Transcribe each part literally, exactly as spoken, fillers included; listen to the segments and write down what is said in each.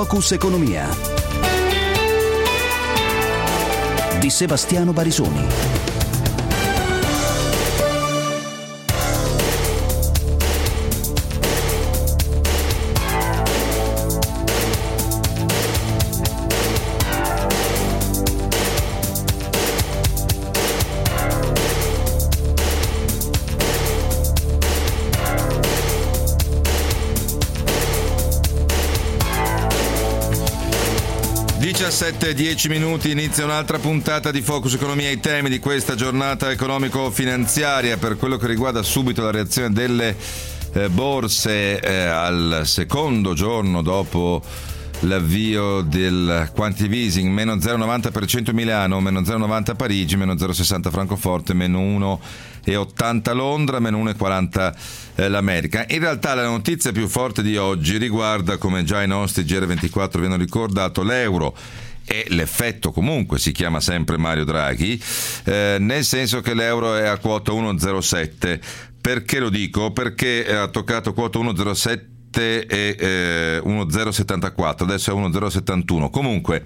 Focus Economia di Sebastiano Barisoni. diciassette e dieci minuti, inizia un'altra puntata di Focus Economia. I temi di questa giornata economico-finanziaria, per quello che riguarda subito la reazione delle eh, borse eh, al secondo giorno dopo l'avvio del quantitative easing, meno zero virgola novanta per cento Milano, meno zero virgola novanta Parigi, meno zero virgola sessanta Francoforte, meno uno virgola ottanta Londra, meno uno virgola quaranta eh, l'America. In realtà la notizia più forte di oggi riguarda, come già i nostri G R ventiquattro vi hanno ricordato, l'euro. E l'effetto comunque si chiama sempre Mario Draghi, eh, nel senso che l'euro è a quota uno virgola zero sette. Perché lo dico? Perché ha toccato quota uno virgola zero sette e eh, uno virgola zero settantaquattro, adesso è uno virgola zero settantuno. Comunque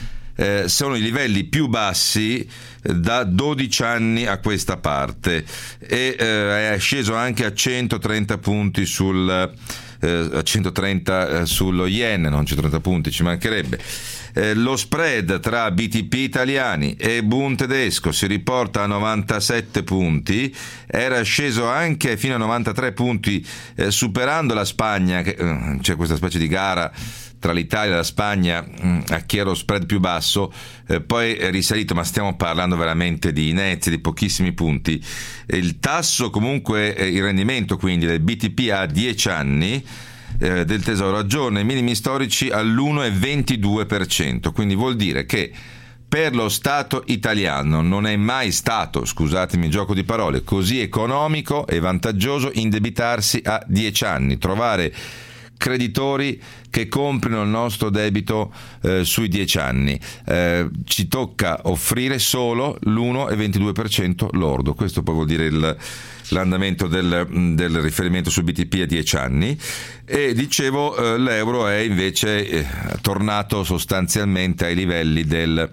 eh, sono i livelli più bassi eh, da dodici anni a questa parte, e eh, è sceso anche a centotrenta punti sul eh, a centotrenta eh, sullo yen, non centotrenta punti, ci mancherebbe. Eh, lo spread tra B T P italiani e Bund tedesco si riporta a novantasette punti, era sceso anche fino a novantatré punti, eh, superando la Spagna, che, eh, c'è questa specie di gara tra l'Italia e la Spagna mh, a chi era lo spread più basso, eh, poi è risalito, ma stiamo parlando veramente di inezie, di pochissimi punti. Il tasso comunque, eh, il rendimento quindi del B T P a dieci anni eh, del Tesoro aggiorna i minimi storici all'uno virgola ventidue per cento, quindi vuol dire che per lo Stato italiano non è mai stato, scusatemi il gioco di parole, così economico e vantaggioso indebitarsi a dieci anni, trovare creditori che comprino il nostro debito eh, sui dieci anni. Eh, ci tocca offrire solo l'uno virgola ventidue per cento lordo. Questo poi vuol dire il, l'andamento del, del riferimento sul B T P a dieci anni. E dicevo, eh, l'euro è invece eh, tornato sostanzialmente ai livelli del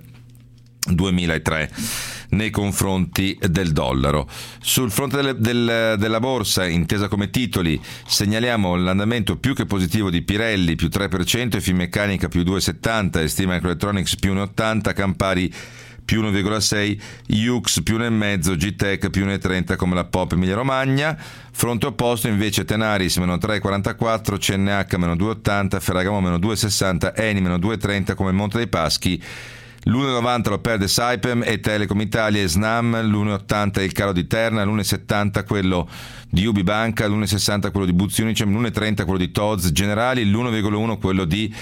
duemilatré nei confronti del dollaro. Sul fronte del, del, della borsa, intesa come titoli, segnaliamo l'andamento più che positivo di Pirelli più tre per cento, Finmeccanica più due virgola settanta, Estima Microelectronics più uno virgola ottanta, Campari più uno virgola sei, Yux più uno virgola cinque, G-Tech più uno virgola trenta come la Pop Emilia Romagna. Fronte opposto invece Tenaris meno tre virgola quarantaquattro, C N H meno due virgola ottanta, Ferragamo meno due virgola sessanta, Eni meno due virgola trenta come Monte dei Paschi. L'uno virgola novanta lo perde Saipem e Telecom Italia e Snam, l'uno virgola ottanta è il calo di Terna, l'uno virgola settanta quello di Ubibanca, l'uno virgola sessanta quello di Buzzi Unicem, l'uno virgola trenta quello di Tod's Generali, l'uno virgola uno quello di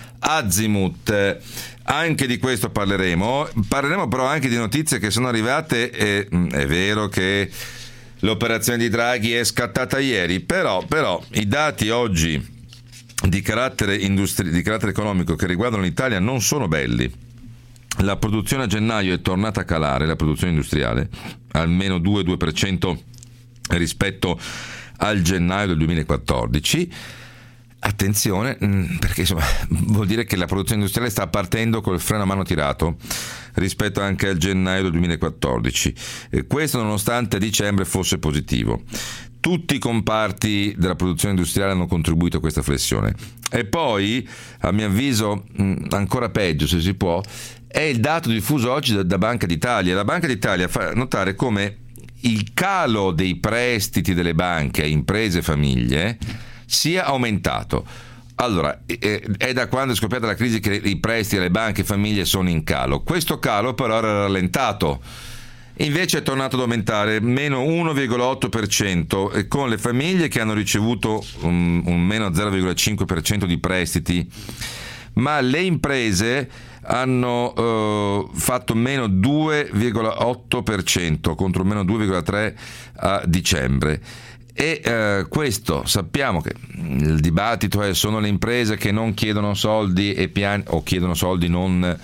Azimut. Anche di questo parleremo. Parleremo però anche di notizie che sono arrivate, e è vero che l'operazione di Draghi è scattata ieri, però, però i dati oggi di carattere, industri- di carattere economico che riguardano l'Italia non sono belli. La produzione a gennaio è tornata a calare, la produzione industriale, almeno due virgola due per cento rispetto al gennaio del duemilaquattordici. Attenzione, perché insomma vuol dire che la produzione industriale sta partendo col freno a mano tirato rispetto anche al gennaio del duemilaquattordici. E questo nonostante a dicembre fosse positivo. Tutti i comparti della produzione industriale hanno contribuito a questa flessione. E poi, a mio avviso, ancora peggio se si può, è il dato diffuso oggi da, da Banca d'Italia. La Banca d'Italia fa notare come il calo dei prestiti delle banche a imprese e famiglie sia aumentato. Allora, è da quando è scoppiata la crisi che i prestiti alle banche e famiglie sono in calo. Questo calo però era rallentato, invece è tornato ad aumentare, meno uno virgola otto per cento, con le famiglie che hanno ricevuto un, un meno zero virgola cinque per cento di prestiti, ma le imprese hanno uh, fatto meno due virgola otto per cento contro meno due virgola tre per cento a dicembre. E uh, questo sappiamo che il dibattito è: sono le imprese che non chiedono soldi e piani, o chiedono soldi non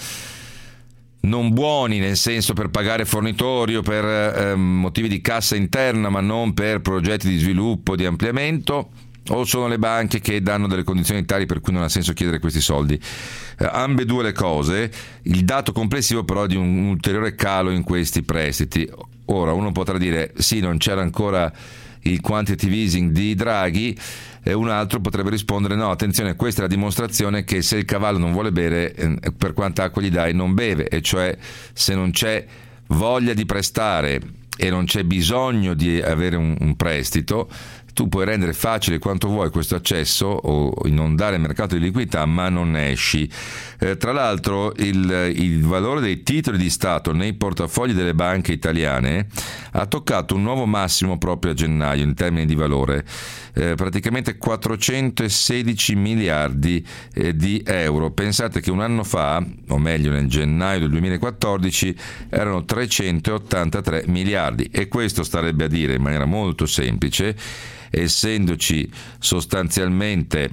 non buoni, nel senso per pagare fornitori o per eh, motivi di cassa interna, ma non per progetti di sviluppo, di ampliamento. o sono le banche che danno delle condizioni tali per cui non ha senso chiedere questi soldi? Eh, ambedue le cose. Il dato complessivo però è di un ulteriore calo in questi prestiti. Ora uno potrà dire sì, non c'era ancora il quantitative easing di Draghi, e un altro potrebbe rispondere no, attenzione, questa è la dimostrazione che se il cavallo non vuole bere, eh, per quanta acqua gli dai non beve, e cioè se non c'è voglia di prestare e non c'è bisogno di avere un, un prestito, tu puoi rendere facile quanto vuoi questo accesso o inondare il mercato di liquidità, ma non ne esci. Eh, tra l'altro il, il valore dei titoli di Stato nei portafogli delle banche italiane ha toccato un nuovo massimo proprio a gennaio in termini di valore, eh, praticamente quattrocentosedici miliardi eh, di euro. Pensate che un anno fa, o meglio nel gennaio del duemilaquattordici, erano trecentottantatré miliardi, e questo starebbe a dire in maniera molto semplice, essendoci sostanzialmente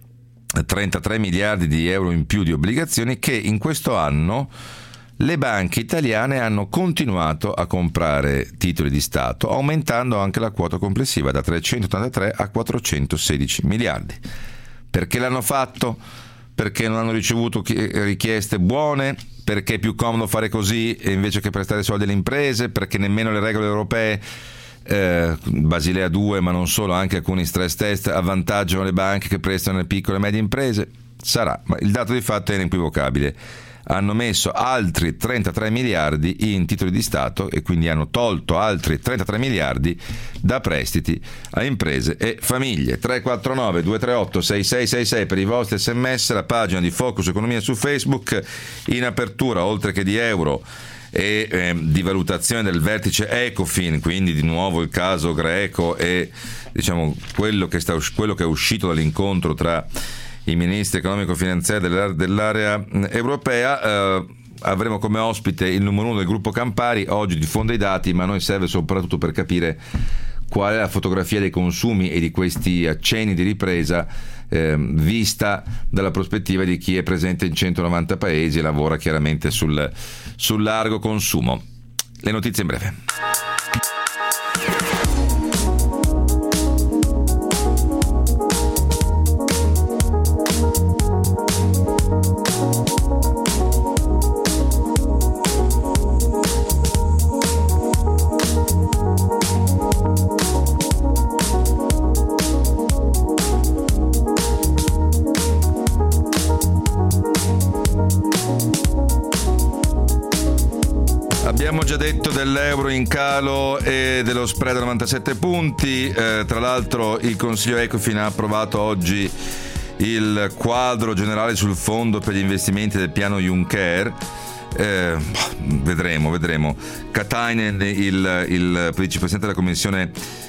trentatré miliardi di euro in più di obbligazioni, che in questo anno le banche italiane hanno continuato a comprare titoli di Stato, aumentando anche la quota complessiva da trecentottantatré a quattrocentosedici miliardi. Perché l'hanno fatto? Perché non hanno ricevuto richieste buone? Perché è più comodo fare così invece che prestare soldi alle imprese? Perché nemmeno le regole europee, Eh, Basilea due, ma non solo, anche alcuni stress test avvantaggiano le banche che prestano alle piccole e medie imprese? Sarà, ma il dato di fatto è inequivocabile. Hanno messo altri trentatré miliardi in titoli di Stato e quindi hanno tolto altri trentatré miliardi da prestiti a imprese e famiglie. Tre quattro nove due tre otto sei sei sei sei per i vostri sms, la pagina di Focus Economia su Facebook. In apertura, oltre che di euro e eh, di valutazione del vertice Ecofin, quindi di nuovo il caso greco e diciamo quello che, sta, quello che è uscito dall'incontro tra i ministri economico-finanziari dell'area, dell'area europea. Eh, avremo come ospite il numero uno del gruppo Campari, oggi diffonde i dati, ma a noi serve soprattutto per capire qual è la fotografia dei consumi e di questi accenni di ripresa eh, vista dalla prospettiva di chi è presente in centonovanta paesi e lavora chiaramente sul, sul largo consumo. Le notizie in breve. Abbiamo già detto dell'euro in calo e dello spread a novantasette punti, eh, tra l'altro il Consiglio Ecofin ha approvato oggi il quadro generale sul fondo per gli investimenti del piano Juncker. Eh, vedremo, vedremo. Katainen, il, il vicepresidente della Commissione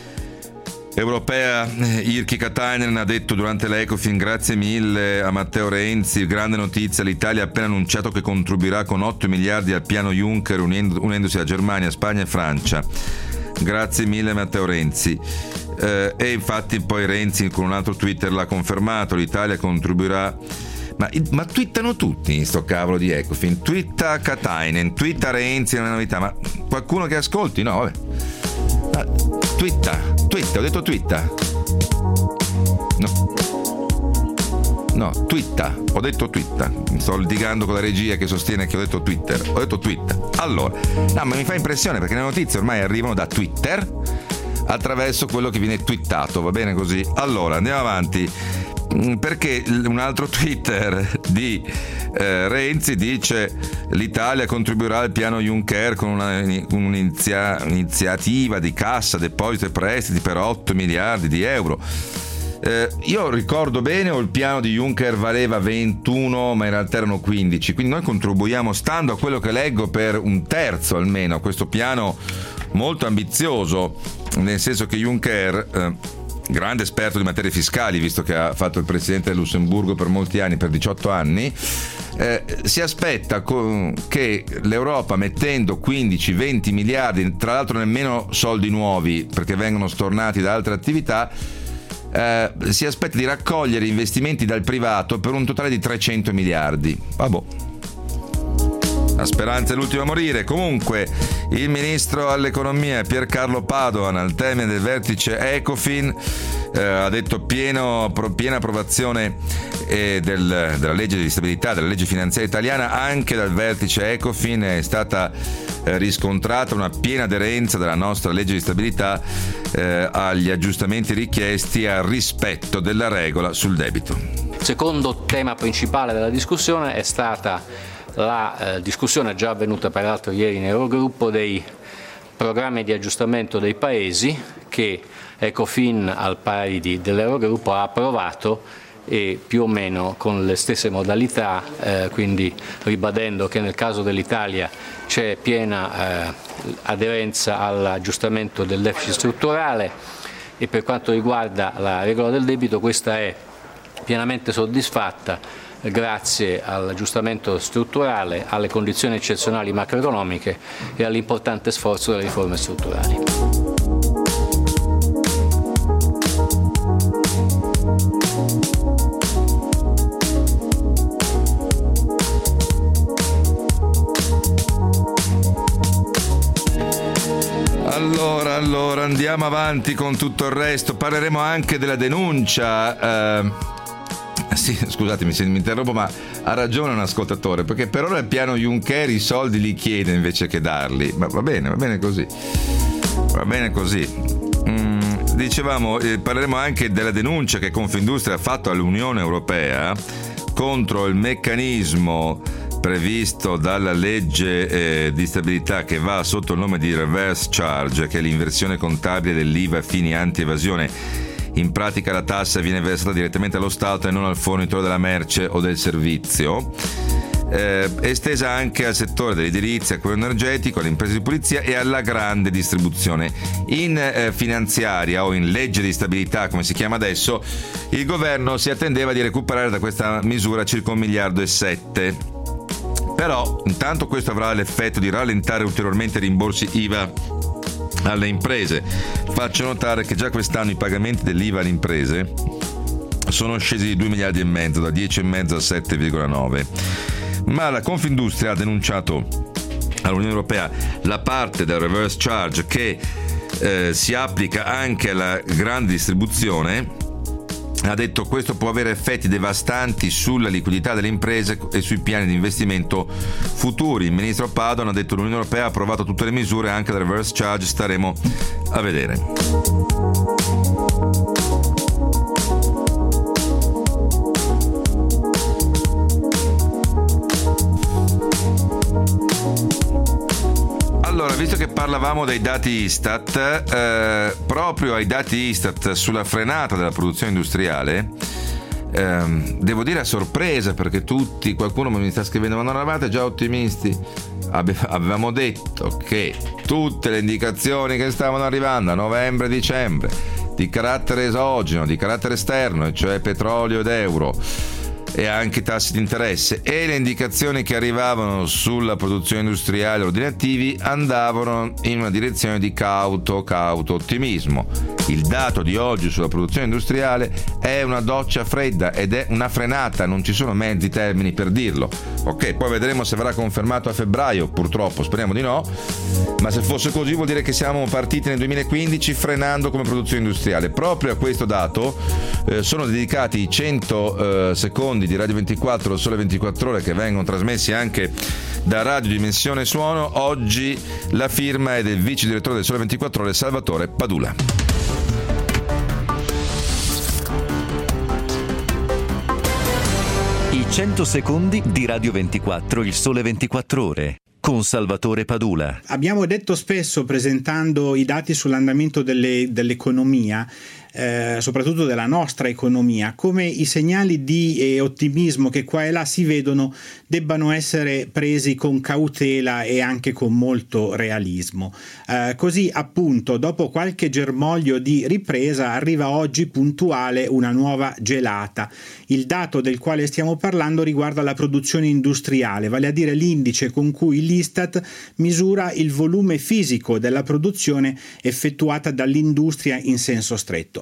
europea, Jyrki Katainen, ha detto durante l'Ecofin: grazie mille a Matteo Renzi, grande notizia, l'Italia ha appena annunciato che contribuirà con otto miliardi al piano Juncker unendo, unendosi a Germania, Spagna e Francia. Grazie mille Matteo Renzi. Eh, e infatti poi Renzi con un altro Twitter l'ha confermato, l'Italia contribuirà. Ma, ma twittano tutti in sto cavolo di Ecofin, twitta Katainen, twitta Renzi, è una novità, ma qualcuno che ascolti? No, vabbè. Ah, twitta, twitta, ho detto twitta. No. No, twitta, ho detto twitta. Sto litigando con la regia che sostiene che ho detto Twitter. Ho detto twitta. Allora, no, ma mi fa impressione perché le notizie ormai arrivano da Twitter attraverso quello che viene twittato, va bene così? Allora, andiamo avanti. Perché un altro Twitter di eh, Renzi dice: l'Italia contribuirà al piano Juncker con una, un'inizia, un'iniziativa di cassa, depositi e prestiti per otto miliardi di euro. Eh, io ricordo bene, o il piano di Juncker valeva ventuno, ma in realtà erano quindici, quindi noi contribuiamo, stando a quello che leggo, per un terzo almeno a questo piano molto ambizioso, nel senso che Juncker, eh, grande esperto di materie fiscali, visto che ha fatto il presidente del Lussemburgo per molti anni, per diciotto anni, eh, si aspetta co- che l'Europa, mettendo quindici venti miliardi, tra l'altro nemmeno soldi nuovi perché vengono stornati da altre attività, eh, si aspetta di raccogliere investimenti dal privato per un totale di trecento miliardi. Vabbè. La speranza è l'ultima a morire. Comunque, il ministro all'economia Piercarlo Padoan al termine del vertice Ecofin eh, ha detto pieno, pro, piena approvazione eh, del, della legge di stabilità, della legge finanziaria italiana. Anche dal vertice Ecofin è stata eh, riscontrata una piena aderenza della nostra legge di stabilità eh, agli aggiustamenti richiesti al rispetto della regola sul debito. Il secondo tema principale della discussione è stata la eh, discussione già avvenuta peraltro ieri in Eurogruppo dei programmi di aggiustamento dei paesi che Ecofin al pari di, dell'Eurogruppo ha approvato e più o meno con le stesse modalità, eh, quindi ribadendo che nel caso dell'Italia c'è piena eh, aderenza all'aggiustamento del deficit strutturale e per quanto riguarda la regola del debito questa è pienamente soddisfatta grazie all'aggiustamento strutturale, alle condizioni eccezionali macroeconomiche e all'importante sforzo delle riforme strutturali. Allora, allora, andiamo avanti con tutto il resto. Parleremo anche della denuncia. Eh... Sì, scusatemi se mi interrompo, ma ha ragione un ascoltatore, perché per ora il piano Juncker i soldi li chiede invece che darli. Ma va bene, va bene così. Va bene così. Mm, dicevamo, eh, parleremo anche della denuncia che Confindustria ha fatto all'Unione Europea contro il meccanismo previsto dalla legge eh, di stabilità che va sotto il nome di reverse charge, che è l'inversione contabile dell'I V A a fini anti-evasione. In pratica la tassa viene versata direttamente allo Stato e non al fornitore della merce o del servizio. Eh, estesa anche al settore dell'edilizia, quello energetico, alle imprese di pulizia e alla grande distribuzione. In eh, finanziaria o in legge di stabilità, come si chiama adesso, il governo si attendeva di recuperare da questa misura circa un miliardo e sette. Però intanto questo avrà l'effetto di rallentare ulteriormente i rimborsi I V A alle imprese. Faccio notare che già quest'anno i pagamenti dell'I V A alle imprese sono scesi di due miliardi e mezzo, da dieci e mezzo a sette virgola nove. Ma la Confindustria ha denunciato all'Unione Europea la parte del reverse charge che eh, si applica anche alla grande distribuzione. Ha detto che questo può avere effetti devastanti sulla liquidità delle imprese e sui piani di investimento futuri. Il ministro Padoan ha detto che l'Unione Europea ha approvato tutte le misure, anche la reverse charge, staremo a vedere. Allora, visto che parlavamo dei dati Istat, eh, proprio ai dati Istat sulla frenata della produzione industriale, eh, devo dire a sorpresa, perché tutti, qualcuno mi sta scrivendo, ma non eravate già ottimisti? Ave, avevamo detto che tutte le indicazioni che stavano arrivando a novembre e dicembre, di carattere esogeno, di carattere esterno, cioè petrolio ed euro, e anche i tassi di interesse, e le indicazioni che arrivavano sulla produzione industriale ordinativi andavano in una direzione di cauto cauto ottimismo. Il dato di oggi sulla produzione industriale è una doccia fredda ed è una frenata, non ci sono mezzi termini per dirlo. Ok, poi vedremo se verrà confermato a febbraio, purtroppo speriamo di no, ma se fosse così vuol dire che siamo partiti nel duemilaquindici frenando come produzione industriale. Proprio a questo dato eh, sono dedicati i cento eh, secondi di Radio ventiquattro, Sole ventiquattro Ore, che vengono trasmessi anche da Radio Dimensione Suono. Oggi la firma è del vice direttore del Sole ventiquattro Ore, Salvatore Padula. I cento secondi di Radio ventiquattro, il Sole ventiquattro Ore, con Salvatore Padula. Abbiamo detto spesso, presentando i dati sull'andamento delle, dell'economia, Eh, soprattutto della nostra economia, come i segnali di eh, ottimismo che qua e là si vedono debbano essere presi con cautela e anche con molto realismo. Eh, così appunto, dopo qualche germoglio di ripresa, arriva oggi puntuale una nuova gelata. Il dato del quale stiamo parlando riguarda la produzione industriale, vale a dire l'indice con cui l'Istat misura il volume fisico della produzione effettuata dall'industria in senso stretto.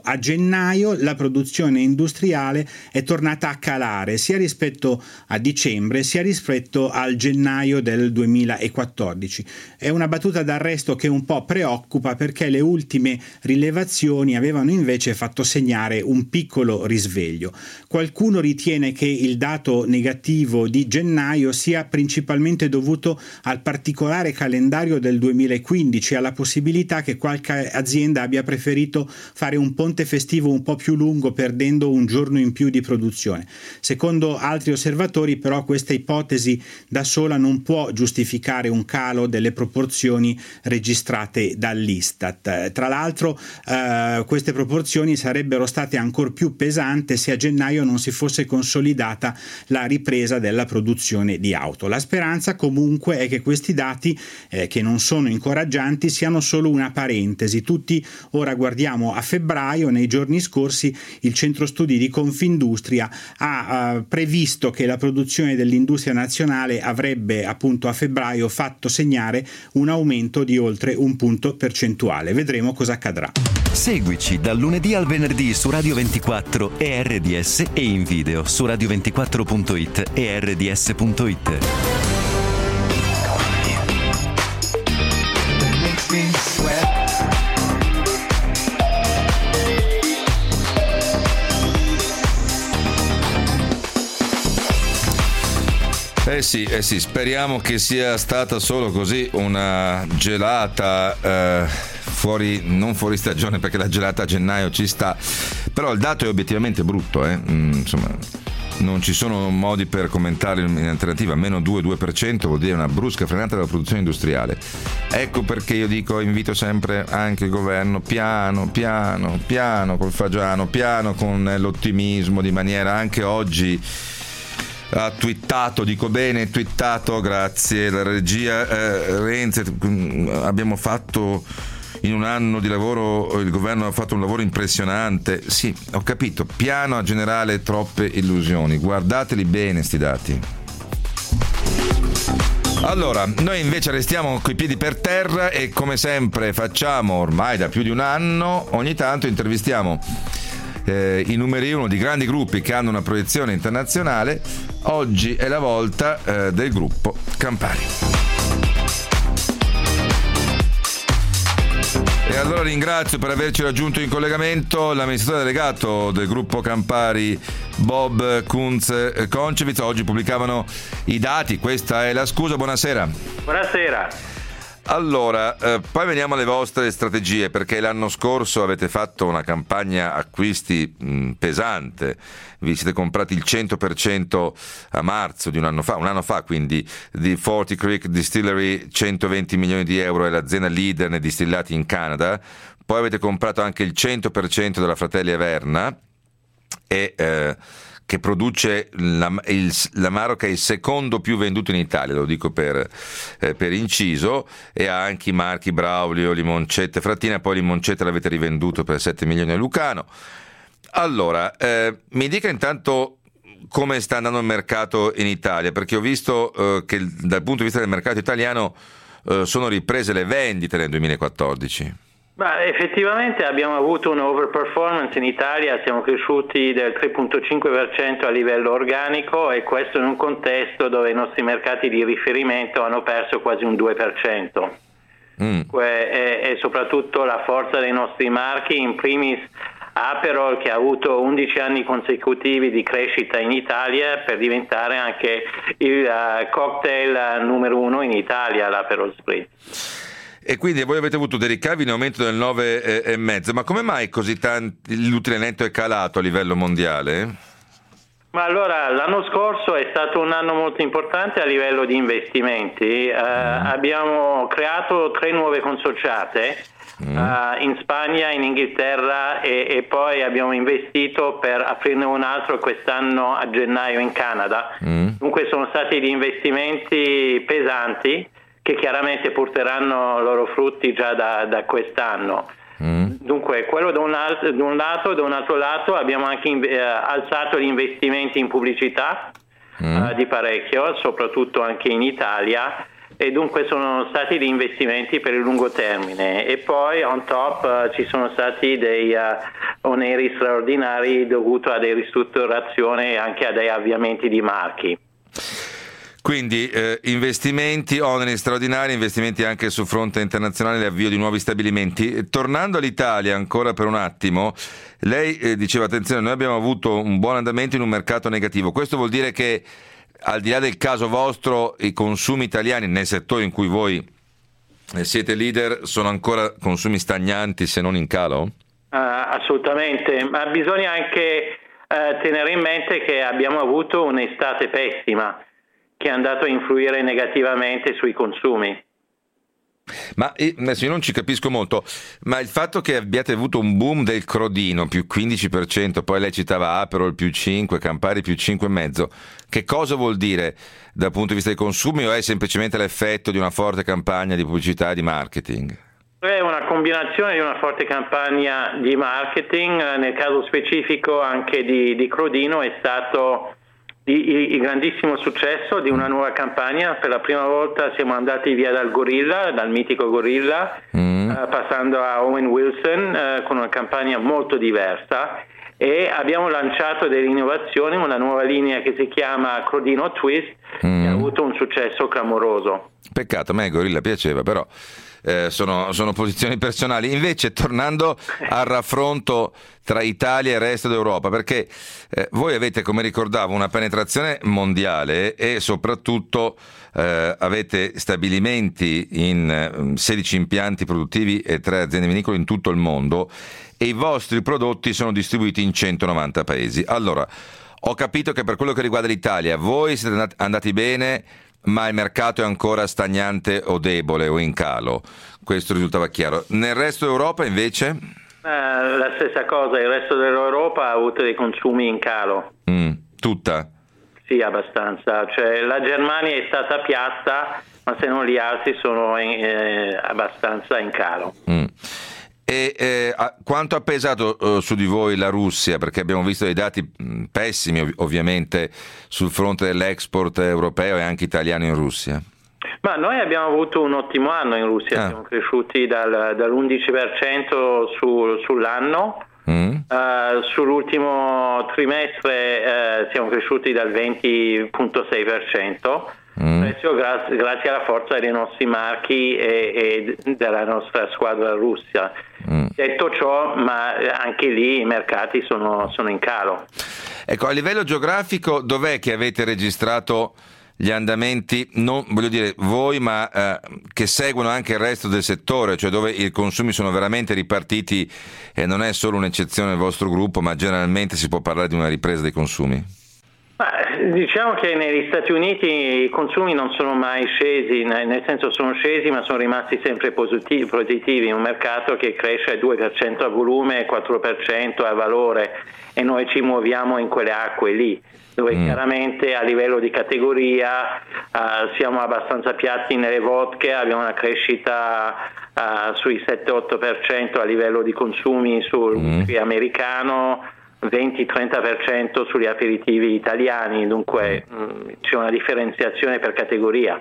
A gennaio la produzione industriale è tornata a calare sia rispetto a dicembre sia rispetto al gennaio del duemilaquattordici. È una battuta d'arresto che un po' preoccupa, perché le ultime rilevazioni avevano invece fatto segnare un piccolo risveglio. Qualcuno ritiene che il dato negativo di gennaio sia principalmente dovuto al particolare calendario del duemilaquindici, alla possibilità che qualche azienda abbia preferito fare un ponte festivo un po' più lungo, perdendo un giorno in più di produzione. Secondo altri osservatori, però, questa ipotesi da sola non può giustificare un calo delle proporzioni registrate dall'Istat. Tra l'altro, eh, queste proporzioni sarebbero state ancor più pesanti se a gennaio non si fosse consolidata la ripresa della produzione di auto. La speranza comunque è che questi dati, eh, che non sono incoraggianti, siano solo una parentesi. Tutti ora guardiamo a febbraio. Nei giorni scorsi il centro studi di Confindustria ha uh, previsto che la produzione dell'industria nazionale avrebbe appunto a febbraio fatto segnare un aumento di oltre un punto percentuale. Vedremo cosa accadrà. Seguici dal lunedì al venerdì su Radio ventiquattro e R D S e in video su radio ventiquattro punto it e R D S punto it. Eh sì, eh sì, speriamo che sia stata solo così una gelata eh, fuori, non fuori stagione, perché la gelata a gennaio ci sta, però il dato è obiettivamente brutto, eh? mm, insomma non ci sono modi per commentarlo in alternativa. Meno due due per cento vuol dire una brusca frenata della produzione industriale. Ecco perché io dico, invito sempre anche il governo, piano piano piano col fagiano, piano con l'ottimismo, di maniera anche oggi ha twittato, dico bene, twittato, grazie la regia, eh, Renzi, abbiamo fatto in un anno di lavoro, il governo ha fatto un lavoro impressionante. Sì, ho capito, piano a generare troppe illusioni, guardateli bene sti dati. Allora, noi invece restiamo coi piedi per terra e come sempre facciamo ormai da più di un anno, ogni tanto intervistiamo Eh, i numeri uno di grandi gruppi che hanno una proiezione internazionale. Oggi è la volta eh, del gruppo Campari. E allora ringrazio per averci raggiunto in collegamento l'amministratore delegato del gruppo Campari, Bob Kunze-Konchevitz. Oggi pubblicavano i dati, questa è la scusa. Buonasera. Buonasera. Allora, eh, poi veniamo alle vostre strategie, perché l'anno scorso avete fatto una campagna acquisti mh, pesante, vi siete comprati il cento per cento a marzo di un anno fa, un anno fa quindi, di Forty Creek Distillery, centoventi milioni di euro, è l'azienda leader nei distillati in Canada. Poi avete comprato anche il cento per cento della Fratelli Averna, e eh, che produce l'amaro che è il secondo più venduto in Italia, lo dico per, eh, per inciso, e ha anche i marchi Braulio, Limoncetta e Frattina. Poi Limoncetta l'avete rivenduto per sette milioni a Lucano. Allora, eh, mi dica intanto come sta andando il mercato in Italia, perché ho visto eh, che dal punto di vista del mercato italiano eh, sono riprese le vendite nel duemilaquattordici. Ma effettivamente abbiamo avuto un overperformance in Italia, siamo cresciuti del tre virgola cinque per cento a livello organico, e questo in un contesto dove i nostri mercati di riferimento hanno perso quasi un due per cento. Mm. E, e soprattutto la forza dei nostri marchi, in primis Aperol, che ha avuto undici anni consecutivi di crescita in Italia per diventare anche il uh, cocktail numero uno in Italia, l'Aperol Spritz. E quindi voi avete avuto dei ricavi in aumento del nove e mezzo, ma come mai così tanti, l'utile netto è calato a livello mondiale? Ma allora, l'anno scorso è stato un anno molto importante a livello di investimenti. Uh, mm. Abbiamo creato tre nuove consociate mm. uh, in Spagna, in Inghilterra, e, e poi abbiamo investito per aprirne un altro quest'anno a gennaio in Canada. Mm. Dunque sono stati degli investimenti pesanti che chiaramente porteranno loro frutti già da, da quest'anno. Mm. Dunque, quello da un, alt- da un lato, da un altro lato abbiamo anche in- eh, alzato gli investimenti in pubblicità mm. uh, di parecchio, soprattutto anche in Italia, e dunque sono stati gli investimenti per il lungo termine, e poi on top uh, ci sono stati dei uh, oneri straordinari dovuti a delle ristrutturazioni e anche a dei avviamenti di marchi. Quindi eh, investimenti, oneri straordinari, investimenti anche sul fronte internazionale, l'avvio di nuovi stabilimenti. Tornando all'Italia ancora per un attimo, lei eh, diceva attenzione, noi abbiamo avuto un buon andamento in un mercato negativo. Questo vuol dire che al di là del caso vostro i consumi italiani nel settore in cui voi eh, siete leader sono ancora consumi stagnanti se non in calo? Uh, assolutamente, ma bisogna anche uh, tenere in mente che abbiamo avuto un'estate pessima che è andato a influire negativamente sui consumi. Ma adesso io non ci capisco molto, ma il fatto che abbiate avuto un boom del Crodino più quindici per cento, poi lei citava Aperol più cinque, Campari più cinque virgola cinque, che cosa vuol dire dal punto di vista dei consumi, o è semplicemente l'effetto di una forte campagna di pubblicità e di marketing? È una combinazione di una forte campagna di marketing, nel caso specifico anche di, di Crodino è stato il grandissimo successo di una nuova campagna. Per la prima volta siamo andati via dal Gorilla, dal mitico Gorilla, mm. uh, passando a Owen Wilson uh, con una campagna molto diversa, e abbiamo lanciato delle innovazioni, una nuova linea che si chiama Crodino Twist, mm. che ha avuto un successo clamoroso. Peccato, a me Gorilla piaceva, però eh, sono, sono posizioni personali. Invece, tornando al raffronto tra Italia e il resto d'Europa, perché eh, voi avete, come ricordavo, una penetrazione mondiale e soprattutto eh, avete stabilimenti in eh, sedici impianti produttivi e tre aziende vinicole in tutto il mondo, e i vostri prodotti sono distribuiti in centonovanta paesi. Allora, ho capito che per quello che riguarda l'Italia voi siete andati bene, ma il mercato è ancora stagnante o debole o in calo. Questo risultava chiaro. Nel resto d'Europa invece? Eh, la stessa cosa, il resto dell'Europa ha avuto dei consumi in calo. Mm, tutta? Sì, abbastanza. Cioè, la Germania è stata piatta, ma se non gli altri sono in, eh, abbastanza in calo. Mm. E eh, quanto ha pesato eh, su di voi la Russia? Perché abbiamo visto dei dati mh, pessimi ov- ovviamente sul fronte dell'export europeo e anche italiano in Russia. Ma noi abbiamo avuto un ottimo anno in Russia, ah. siamo cresciuti dal, dall'undici per cento su, sull'anno, mm. uh, sull'ultimo trimestre uh, siamo cresciuti dal venti virgola sei per cento. Mm. Grazie, grazie alla forza dei nostri marchi e, e della nostra squadra russa. Mm. Detto ciò, ma anche lì i mercati sono, sono in calo. Ecco, a livello geografico dov'è che avete registrato gli andamenti, non voglio dire voi, ma eh, che seguono anche il resto del settore, cioè dove i consumi sono veramente ripartiti e non è solo un'eccezione del vostro gruppo, ma generalmente si può parlare di una ripresa dei consumi? Ma diciamo che negli Stati Uniti i consumi non sono mai scesi, nel senso sono scesi ma sono rimasti sempre positivi, positivi, un mercato che cresce due per cento a volume, quattro per cento a valore, e noi ci muoviamo in quelle acque lì, dove mm. chiaramente a livello di categoria uh, siamo abbastanza piatti nelle vodke, abbiamo una crescita uh, sui sette otto per cento a livello di consumi sul whisky mm. americano, venti trenta per cento sugli aperitivi italiani, dunque mh, c'è una differenziazione per categoria,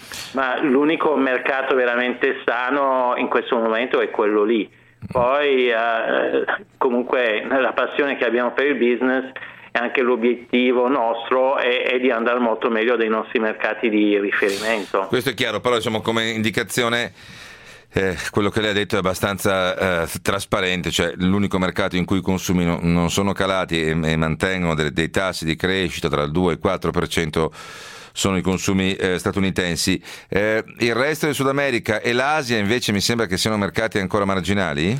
ma l'unico mercato veramente sano in questo momento è quello lì. Poi eh, comunque la passione che abbiamo per il business e anche l'obiettivo nostro è, è di andare molto meglio dei nostri mercati di riferimento. Questo è chiaro, però diciamo come indicazione Eh, quello che lei ha detto è abbastanza eh, trasparente, cioè l'unico mercato in cui i consumi no, non sono calati e, e mantengono dei, dei tassi di crescita tra il due e il quattro per cento sono i consumi eh, statunitensi. Eh, il resto del Sud America e l'Asia invece mi sembra che siano mercati ancora marginali?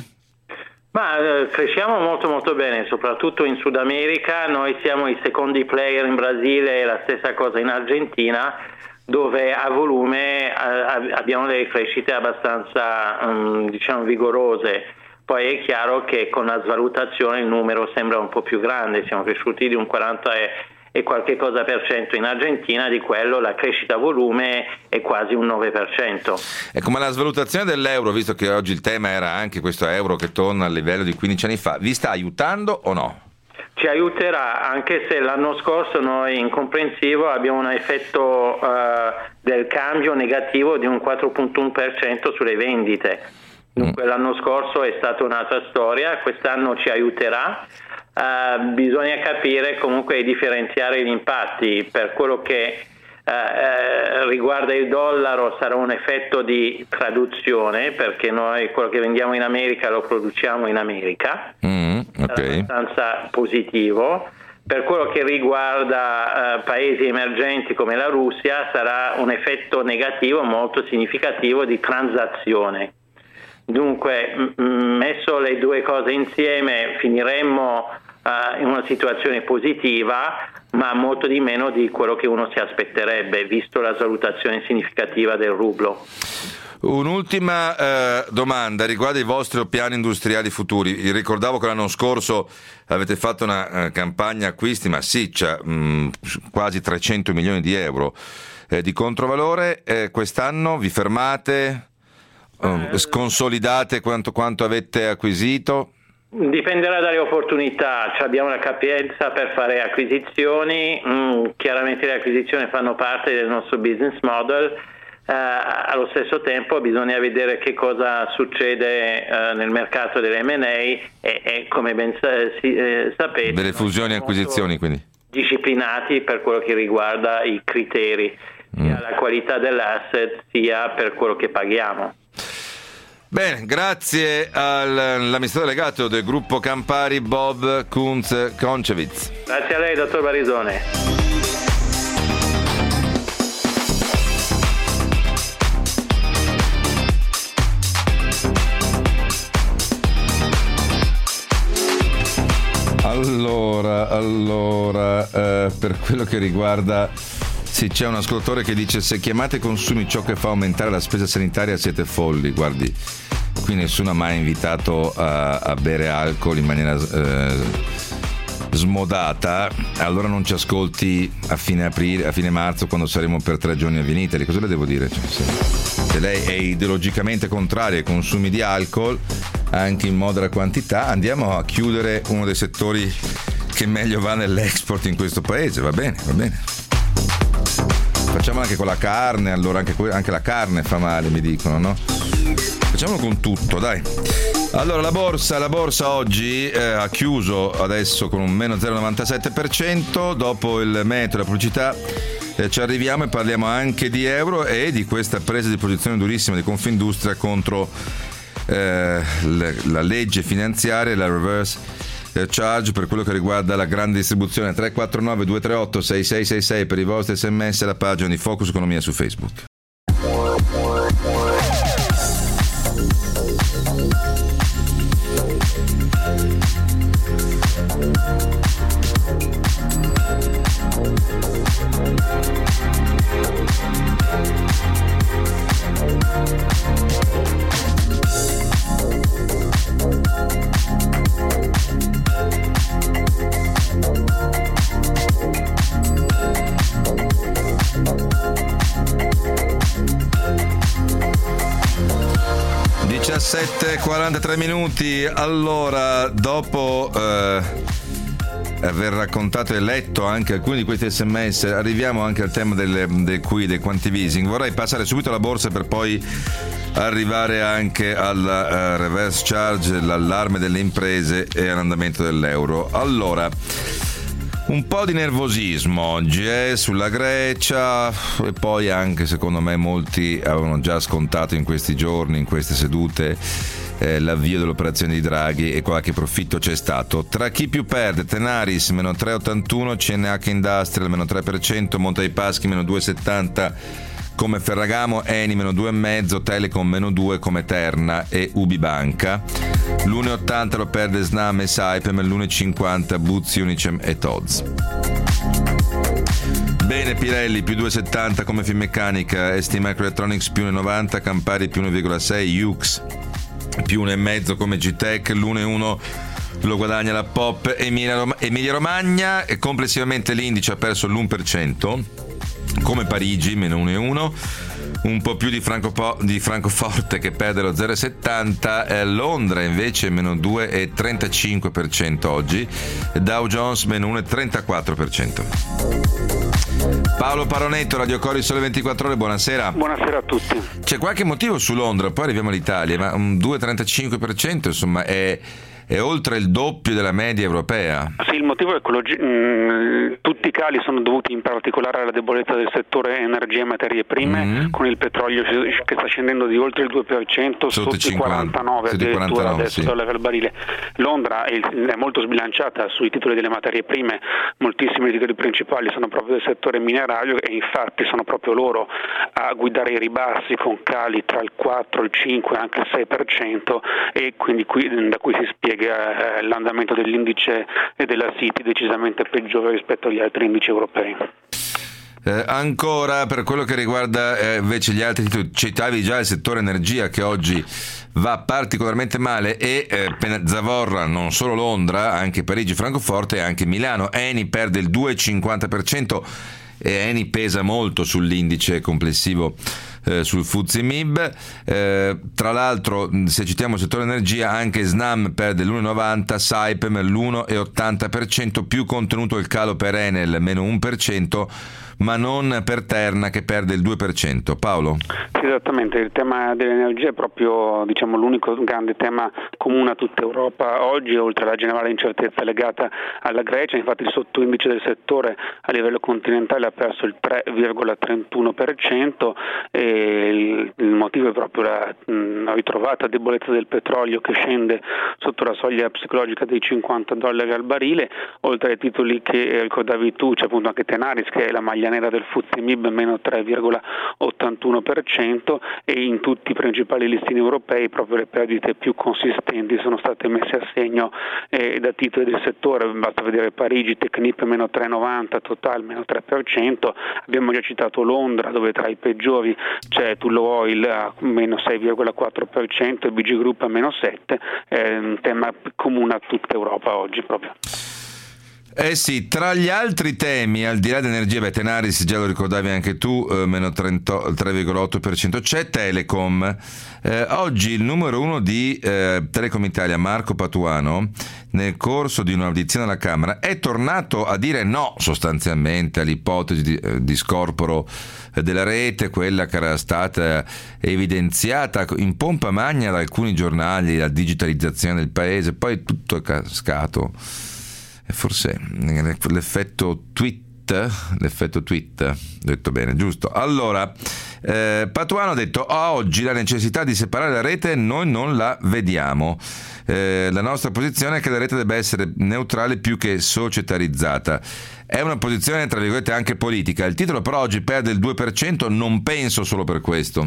Ma eh, cresciamo molto molto bene, soprattutto in Sud America. Noi siamo i secondi player in Brasile e la stessa cosa in Argentina, dove a volume eh, abbiamo delle crescite abbastanza um, diciamo vigorose. Poi è chiaro che con la svalutazione il numero sembra un po' più grande, siamo cresciuti di un quaranta e, e qualche cosa per cento in Argentina, di quello la crescita a volume è quasi un nove per cento. Ecco, ma la svalutazione dell'euro, visto che oggi il tema era anche questo euro che torna al livello di quindici anni fa, vi sta aiutando o no? ci aiuterà, anche se l'anno scorso noi in comprensivo abbiamo un effetto uh, del cambio negativo di un quattro virgola uno per cento sulle vendite. Dunque l'anno scorso è stata un'altra storia, quest'anno ci aiuterà. Uh, bisogna capire comunque e differenziare gli impatti. Per quello che uh, uh, riguarda il dollaro sarà un effetto di traduzione, perché noi quello che vendiamo in America lo produciamo in America, mm, okay. Sarà abbastanza positivo. Per quello che riguarda uh, paesi emergenti come la Russia sarà un effetto negativo molto significativo di transazione. Dunque, m- messo le due cose insieme, finiremmo uh, in una situazione positiva, ma molto di meno di quello che uno si aspetterebbe, visto la svalutazione significativa del rublo. Un'ultima eh, domanda riguarda i vostri piani industriali futuri. Ricordavo che l'anno scorso avete fatto una eh, campagna acquisti massiccia, mh, quasi trecento milioni di euro eh, di controvalore. Eh, quest'anno vi fermate? Um, sconsolidate quanto, quanto avete acquisito? Dipenderà dalle opportunità, cioè abbiamo la capienza per fare acquisizioni, mm, chiaramente le acquisizioni fanno parte del nostro business model, uh, allo stesso tempo bisogna vedere che cosa succede uh, nel mercato delle M and A e, e come ben sa- si, eh, sapete... Delle fusioni e acquisizioni quindi? Disciplinati per quello che riguarda i criteri, sia mm. la qualità dell'asset sia per quello che paghiamo. Bene, grazie all'amministratore delegato del gruppo Campari Bob Kunze-Konchevitz. Grazie a lei, dottor Barisone. Allora, allora, eh, per quello che riguarda... Sì, c'è un ascoltatore che dice: se chiamate consumi ciò che fa aumentare la spesa sanitaria siete folli. Guardi, qui nessuno ha mai invitato a, a bere alcol in maniera eh, smodata, allora non ci ascolti a fine aprile, a fine marzo, quando saremo per tre giorni a Vinitaly. Cosa le devo dire? Cioè, se, se lei è ideologicamente contraria ai consumi di alcol anche in modera quantità, andiamo a chiudere uno dei settori che meglio va nell'export in questo paese. Va bene, va bene. Facciamo anche con la carne, allora anche, anche la carne fa male, mi dicono, no? Facciamolo con tutto, dai. Allora la borsa, la borsa oggi eh, ha chiuso adesso con un meno zero virgola novantasette per cento. Dopo il meteo e la pubblicità eh, ci arriviamo e parliamo anche di euro e di questa presa di posizione durissima di Confindustria contro eh, le, la legge finanziaria e la reverse charge per quello che riguarda la grande distribuzione. Tre quattro nove due tre otto sei sei sei sei per i vostri sms e la pagina di Focus Economia su Facebook. diciassette e quarantatré minuti. Allora, dopo eh, aver raccontato e letto anche alcuni di questi sms, arriviamo anche al tema del, del Q I, del quantivising. Vorrei passare subito alla borsa per poi arrivare anche alla uh, reverse charge, l'allarme delle imprese e all'andamento dell'euro. Allora, un po' di nervosismo oggi eh, sulla Grecia, e poi anche secondo me molti avevano già scontato in questi giorni, in queste sedute, eh, l'avvio dell'operazione di Draghi, e qualche profitto c'è stato. Tra chi più perde: Tenaris meno tre virgola ottantuno, C N H Industrial meno tre per cento, Monte dei Paschi meno due virgola settanta come Ferragamo, Eni meno due virgola cinque, Telecom meno due come Terna e Ubibanca. L'uno virgola ottanta lo perde Snam e Saipem, l'uno virgola cinquanta Buzzi, Unicem e Tod's. Bene, Pirelli più due virgola settanta come Finmeccanica, S T Microelectronics più uno virgola novanta, Campari più uno virgola sei, Ux più uno virgola cinque come G-Tech, l'uno virgola uno lo guadagna la Pop Emilia Romagna, e complessivamente l'indice ha perso l'uno per cento come Parigi meno uno virgola uno, un po' più di, Francopo- di Francoforte che perde lo zero virgola settanta, eh, Londra invece meno due virgola trentacinque per cento oggi, Dow Jones meno uno virgola trentaquattro per cento. Paolo Paronetto, Radio Cori Sole ventiquattro Ore, buonasera. Buonasera a tutti. C'è qualche motivo su Londra, poi arriviamo all'Italia, ma un due virgola trentacinque per cento insomma è, è oltre il doppio della media europea. Sì, il motivo è quello, mh, tutti i cali sono dovuti in particolare alla debolezza del settore energia e materie prime, mm. con il petrolio che sta scendendo di oltre il due per cento sotto, sotto i quarantanove addirittura adesso, sì, dollari al barile. Londra è, è molto sbilanciata sui titoli delle materie prime, moltissimi titoli principali sono proprio del settore minerario e infatti sono proprio loro a guidare i ribassi con cali tra il quattro, il cinque e anche il sei per cento, e quindi qui, da cui si spiega l'andamento dell'indice e della City decisamente peggiore rispetto agli altri indici europei. Eh, ancora per quello che riguarda eh, invece gli altri titoli, citavi già il settore energia che oggi va particolarmente male e eh, zavorra non solo Londra, anche Parigi, Francoforte e anche Milano. Eni perde il due virgola cinquanta per cento e Eni pesa molto sull'indice complessivo, eh, sul F T S E M I B. Eh, tra l'altro, se citiamo il settore energia, anche Snam perde l'uno virgola novanta, Saipem l'uno virgola ottanta per cento, più contenuto il calo per Enel, meno uno per cento, ma non per Terna che perde il due per cento. Paolo? Sì, esattamente, il tema dell'energia è proprio, diciamo, l'unico grande tema comune a tutta Europa oggi, oltre alla generale incertezza legata alla Grecia. Infatti il sottoindice del settore a livello continentale ha perso il tre virgola trentuno per cento e il, il motivo è proprio la, la ritrovata debolezza del petrolio che scende sotto la soglia psicologica dei cinquanta dollari al barile, oltre ai titoli che ricordavi tu, c'è appunto anche Tenaris che è la maglia nera del F T S E M I B meno tre virgola ottantuno per cento, e in tutti i principali listini europei proprio le perdite più consistenti sono state messe a segno eh, da titoli del settore. Basta vedere Parigi, Technip meno tre virgola novanta, Total meno tre per cento, abbiamo già citato Londra dove tra i peggiori c'è Tullow Oil a meno sei virgola quattro per cento e B G Group a meno sette per cento, è un tema comune a tutta Europa oggi proprio. Eh sì, tra gli altri temi, al di là dell'energia, beh, Tenaris, già lo ricordavi anche tu, eh, meno tre virgola otto per cento, c'è Telecom. Eh, oggi il numero uno di eh, Telecom Italia, Marco Patuano, nel corso di un'audizione alla Camera, è tornato a dire no sostanzialmente all'ipotesi di, eh, di scorporo eh, della rete, quella che era stata evidenziata in pompa magna da alcuni giornali, la digitalizzazione del paese, poi tutto è cascato. Forse l'effetto tweet, l'effetto tweet, detto bene, giusto? Allora, eh, Patuano ha detto: a oggi la necessità di separare la rete noi non la vediamo. Eh, la nostra posizione è che la rete debba essere neutrale più che societarizzata. È una posizione, tra virgolette, anche politica. Il titolo però oggi perde il due per cento, non penso solo per questo.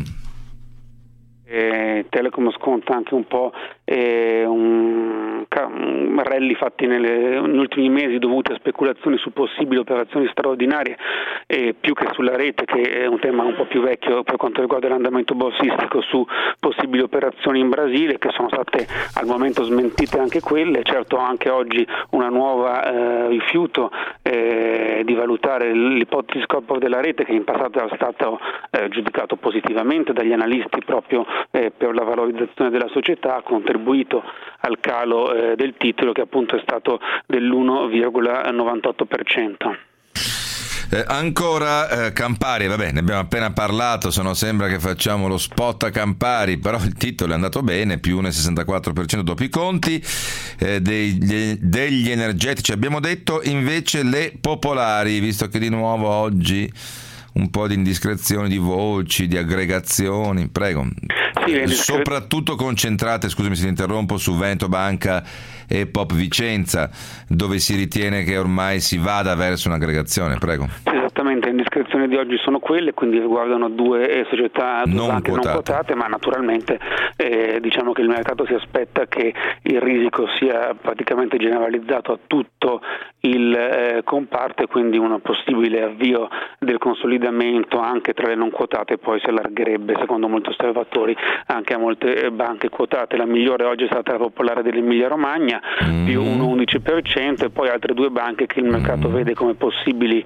Eh, Telecom sconta anche un po' eh, un, un rally fatti nelle, negli ultimi mesi dovuti a speculazioni su possibili operazioni straordinarie, eh, più che sulla rete, che è un tema un po' più vecchio per quanto riguarda l'andamento borsistico, su possibili operazioni in Brasile che sono state al momento smentite anche quelle. Certo, anche oggi una nuova eh, rifiuto eh, di valutare l'ipotesi di scorporo della rete, che in passato era stato eh, giudicato positivamente dagli analisti proprio Eh, per la valorizzazione della società, ha contribuito al calo eh, del titolo, che appunto è stato dell'uno virgola novantotto per cento. Eh, ancora eh, Campari, vabbè, ne abbiamo appena parlato, se no sembra che facciamo lo spot a Campari, però il titolo è andato bene, più uno virgola sessantaquattro per cento dopo i conti. Eh, degli, degli energetici abbiamo detto invece le popolari, visto che di nuovo oggi un po' di indiscrezioni, di voci, di aggregazioni, prego. Sì, soprattutto concentrate, scusami se ti interrompo, su Veneto Banca e Pop Vicenza, dove si ritiene che ormai si vada verso un'aggregazione, prego. Sì, esattamente, le indiscrezioni di oggi sono quelle, quindi riguardano due società, due non banche quotate. non quotate, ma naturalmente eh, diciamo che il mercato si aspetta che il risico sia praticamente generalizzato a tutto il eh, comparto, e quindi un possibile avvio del consolidamento anche tra le non quotate poi si allargherebbe, secondo molti osservatori, anche a molte banche quotate. La migliore oggi è stata la Popolare dell'Emilia Romagna, mm. più un undici per cento, e poi altre due banche che il mercato mm. vede come possibili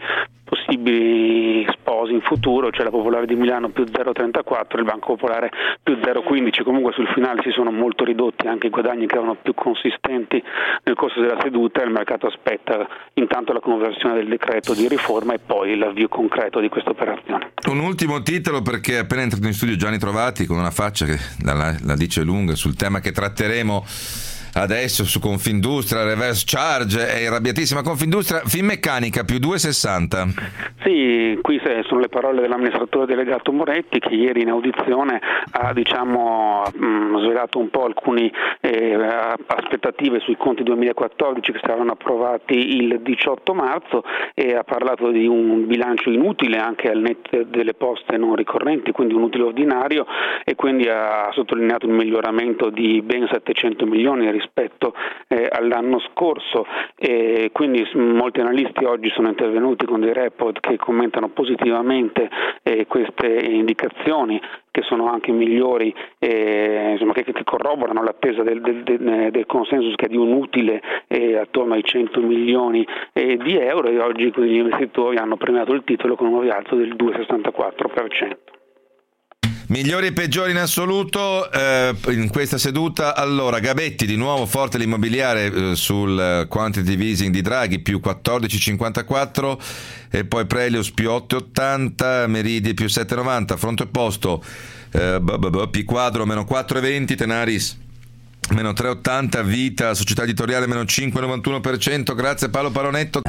possibili sposi in futuro, cioè la Popolare di Milano più zero virgola trentaquattro e il Banco Popolare più zero virgola quindici. Comunque sul finale si sono molto ridotti anche i guadagni, che erano più consistenti nel corso della seduta, e il mercato aspetta intanto la conversione del decreto di riforma e poi l'avvio concreto di questa operazione. Un ultimo titolo, perché è appena entrato in studio Gianni Trovati con una faccia che la, la dice lunga sul tema che tratteremo adesso su Confindustria, reverse charge, è arrabbiatissima Confindustria. Finmeccanica più due virgola sessanta. Sì, qui sono le parole dell'amministratore delegato Moretti, che ieri in audizione ha diciamo mh, svelato un po' alcune eh, aspettative sui conti duemilaquattordici che saranno approvati il diciotto marzo, e ha parlato di un bilancio inutile anche al netto delle poste non ricorrenti, quindi un utile ordinario, e quindi ha sottolineato un miglioramento di ben settecento milioni rispetto rispetto eh, all'anno scorso, e quindi molti analisti oggi sono intervenuti con dei report che commentano positivamente eh, queste indicazioni, che sono anche migliori, eh, insomma, che, che corroborano l'attesa del, del, del, del consensus, che è di un utile eh, attorno ai cento milioni eh, di euro, e oggi quindi gli investitori hanno premiato il titolo con un rialzo del due virgola sessantaquattro per cento. Migliori e peggiori in assoluto eh, in questa seduta. Allora, Gabetti di nuovo forte l'immobiliare eh, sul quantitative easing di Draghi più quattordici virgola cinquantaquattro, e poi Prelios più otto virgola ottanta, Meridi più sette virgola novanta, fronte opposto eh, b- b- b- P Quadro meno quattro virgola venti, Tenaris meno tre virgola ottanta, Vita società editoriale meno cinque virgola novantuno per cento. Grazie Paolo Palonetto.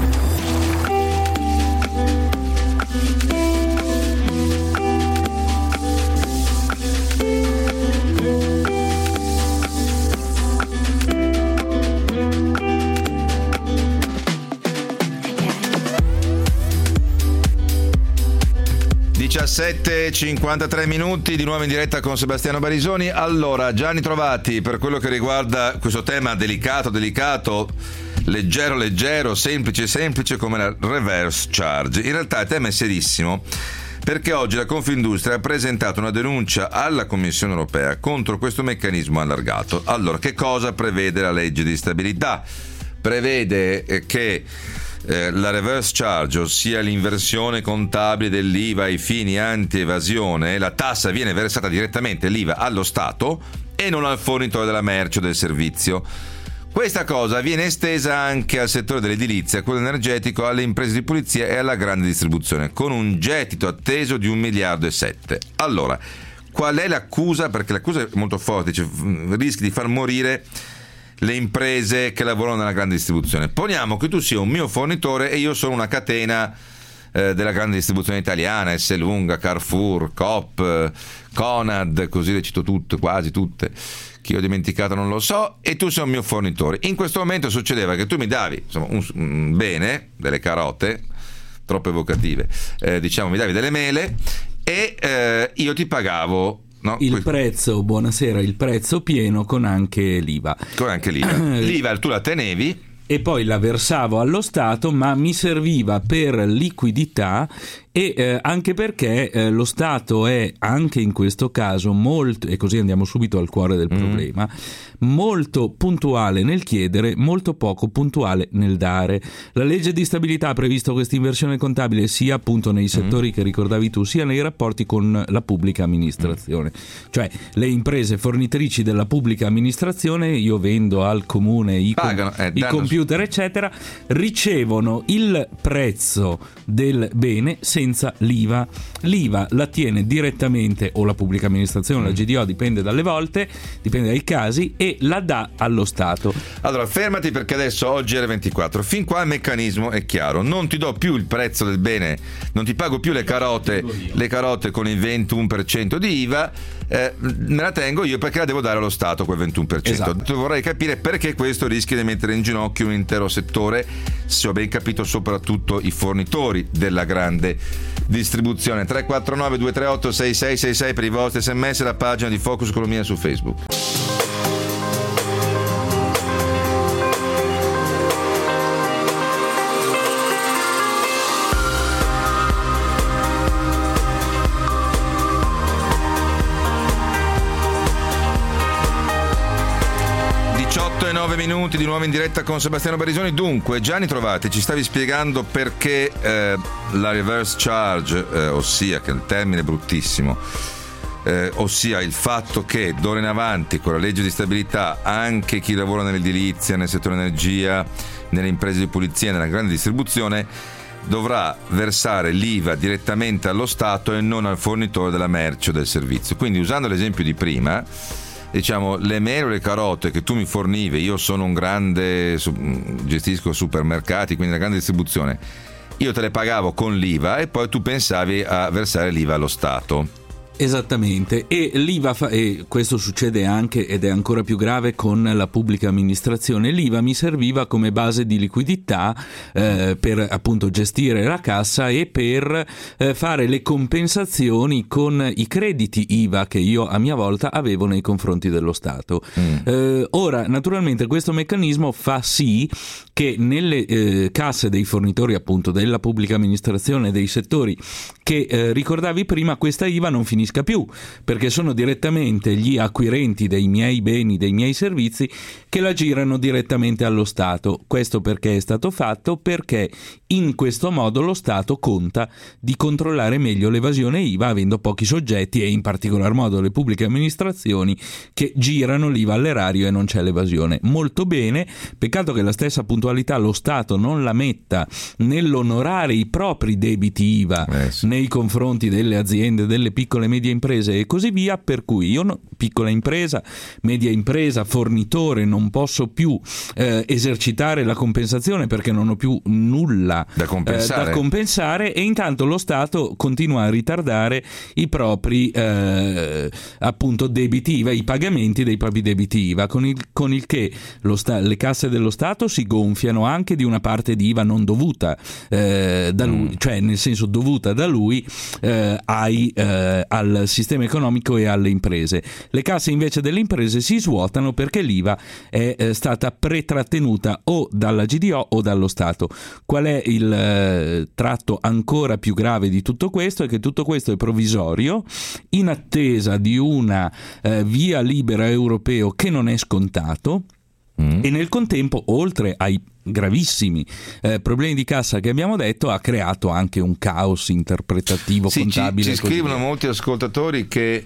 diciassette e cinquantatré minuti, di nuovo in diretta con Sebastiano Barisoni. Allora, Gianni Trovati, per quello che riguarda questo tema delicato, delicato, leggero, leggero, semplice, semplice, come la reverse charge. In realtà il tema è serissimo, perché oggi la Confindustria ha presentato una denuncia alla Commissione europea contro questo meccanismo allargato. Allora, che cosa prevede la legge di stabilità? Prevede eh, che Eh, la reverse charge, ossia l'inversione contabile dell'I V A ai fini anti-evasione, la tassa viene versata direttamente, l'I V A, allo Stato e non al fornitore della merce o del servizio. Questa cosa viene estesa anche al settore dell'edilizia, quello energetico, alle imprese di pulizia e alla grande distribuzione, con un gettito atteso di un miliardo e sette. Allora, qual è l'accusa? Perché l'accusa è molto forte, cioè, rischi di far morire le imprese che lavorano nella grande distribuzione. Poniamo che tu sia un mio fornitore e io sono una catena eh, della grande distribuzione italiana, Esselunga, Carrefour, Coop, eh, Conad, così le cito tutte, quasi tutte, chi ho dimenticato non lo so, e tu sei un mio fornitore. In questo momento succedeva che tu mi davi insomma, un, un bene, delle carote, troppo evocative, eh, diciamo mi davi delle mele, e eh, io ti pagavo No, il questo. prezzo, buonasera, il prezzo pieno con anche l'I V A. Con anche l'I V A. L'I V A tu la tenevi e poi la versavo allo Stato, ma mi serviva per liquidità e eh, anche perché eh, lo Stato è anche in questo caso molto, e così andiamo subito al cuore del mm. problema, molto puntuale nel chiedere, molto poco puntuale nel dare. La legge di stabilità ha previsto questa inversione contabile sia appunto nei settori mm. che ricordavi tu, sia nei rapporti con la pubblica amministrazione. Mm. Cioè le imprese fornitrici della pubblica amministrazione, io vendo al comune i, Pagano, com- eh, i computer eccetera, ricevono il prezzo del bene senza l'I V A. L'I V A la tiene direttamente o la pubblica amministrazione, mm. la G D O, dipende dalle volte, dipende dai casi, e la dà allo Stato. Allora fermati, perché adesso oggi è le ventiquattro, fin qua il meccanismo è chiaro, non ti do più il prezzo del bene, non ti pago più le carote le carote con il ventuno per cento di I V A, eh, me la tengo io perché la devo dare allo Stato quel ventuno per cento. Esatto. Vorrei capire perché questo rischia di mettere in ginocchio un intero settore, se ho ben capito soprattutto i fornitori della grande distribuzione. Tre quattro nove due tre otto sei sei sei sei per i vostri sms, la pagina di Focus Economia su Facebook. diciotto e nove minuti di nuovo in diretta con Sebastiano Barisoni. Dunque, Gianni Trovati, ci stavi spiegando perché eh, la reverse charge, eh, ossia, che è il termine bruttissimo, eh, ossia il fatto che d'ora in avanti con la legge di stabilità anche chi lavora nell'edilizia, nel settore energia, nelle imprese di pulizia, nella grande distribuzione dovrà versare l'I V A direttamente allo Stato e non al fornitore della merce o del servizio. Quindi, usando l'esempio di prima, diciamo, le mele o le carote che tu mi fornivi, io sono un grande, gestisco supermercati, quindi una grande distribuzione, io te le pagavo con l'I V A e poi tu pensavi a versare l'I V A allo Stato. Esattamente, e l'I V A fa, e questo succede anche ed è ancora più grave con la pubblica amministrazione. L'I V A mi serviva come base di liquidità eh, per appunto gestire la cassa e per eh, fare le compensazioni con i crediti I V A che io a mia volta avevo nei confronti dello Stato. Mm. Eh, ora, naturalmente questo meccanismo fa sì che nelle eh, casse dei fornitori appunto della pubblica amministrazione, dei settori che eh, ricordavi prima, questa I V A non finisce più, perché sono direttamente gli acquirenti dei miei beni, dei miei servizi, che la girano direttamente allo Stato. Questo perché è stato fatto? Perché in questo modo lo Stato conta di controllare meglio l'evasione I V A, avendo pochi soggetti e in particolar modo le pubbliche amministrazioni che girano l'I V A all'erario e non c'è l'evasione. Molto bene, peccato che la stessa puntualità lo Stato non la metta nell'onorare i propri debiti I V A eh sì. nei confronti delle aziende, delle piccole e medie imprese e così via, per cui io no, piccola impresa, media impresa, fornitore, non posso più eh, esercitare la compensazione perché non ho più nulla da compensare. Eh, da compensare e intanto lo Stato continua a ritardare i propri eh, appunto debiti I V A, i pagamenti dei propri debiti I V A, con il, con il che lo sta, le casse dello Stato si gonfiano anche di una parte di I V A non dovuta eh, da lui, mm. cioè nel senso dovuta da lui eh, ai, eh, al sistema economico e alle imprese. Le casse invece delle imprese si svuotano perché l'I V A è eh, stata pretrattenuta o dalla G D O o dallo Stato. Qual è il eh, tratto ancora più grave di tutto questo? È che tutto questo è provvisorio in attesa di una eh, via libera europeo che non è scontato. Mm. E nel contempo, oltre ai gravissimi eh, problemi di cassa che abbiamo detto, ha creato anche un caos interpretativo, sì, contabile. Ci, ci scrivono via. Molti ascoltatori che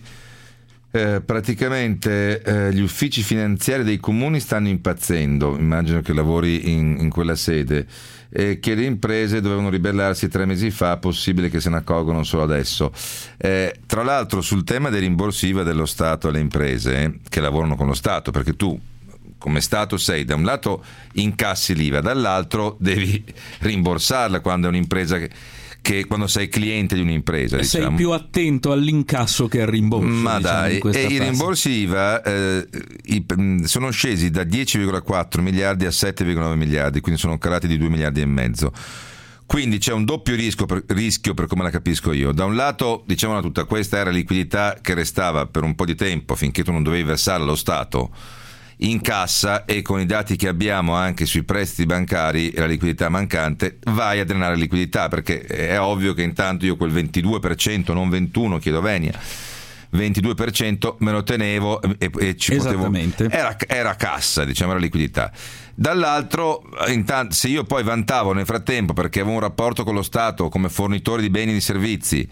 eh, praticamente eh, gli uffici finanziari dei comuni stanno impazzendo, immagino che lavori in, in quella sede, e che le imprese dovevano ribellarsi tre mesi fa, possibile che se ne accorgono solo adesso. Eh, tra l'altro, sul tema dei rimborsi I V A dello Stato alle imprese che lavorano con lo Stato, perché tu come Stato sei, da un lato incassi l'I V A, dall'altro devi rimborsarla quando è un'impresa che, che quando sei cliente di un'impresa, diciamo. Sei più attento all'incasso che al rimborso. Ma diciamo, dai, e i rimborsi I V A eh, i, sono scesi da dieci virgola quattro miliardi a sette virgola nove miliardi, quindi sono calati di due miliardi e mezzo. Quindi c'è un doppio rischio per, rischio per come la capisco io. Da un lato, diciamola tutta, questa era liquidità che restava per un po' di tempo finché tu non dovevi versarla allo Stato in cassa, e con i dati che abbiamo anche sui prestiti bancari e la liquidità mancante vai a drenare liquidità, perché è ovvio che intanto io quel ventidue per cento, non ventuno, chiedo venia, ventidue per cento me lo tenevo e, e ci potevo, era, era cassa, diciamo, era liquidità. Dall'altro, intanto, se io poi vantavo nel frattempo, perché avevo un rapporto con lo Stato come fornitore di beni e di servizi,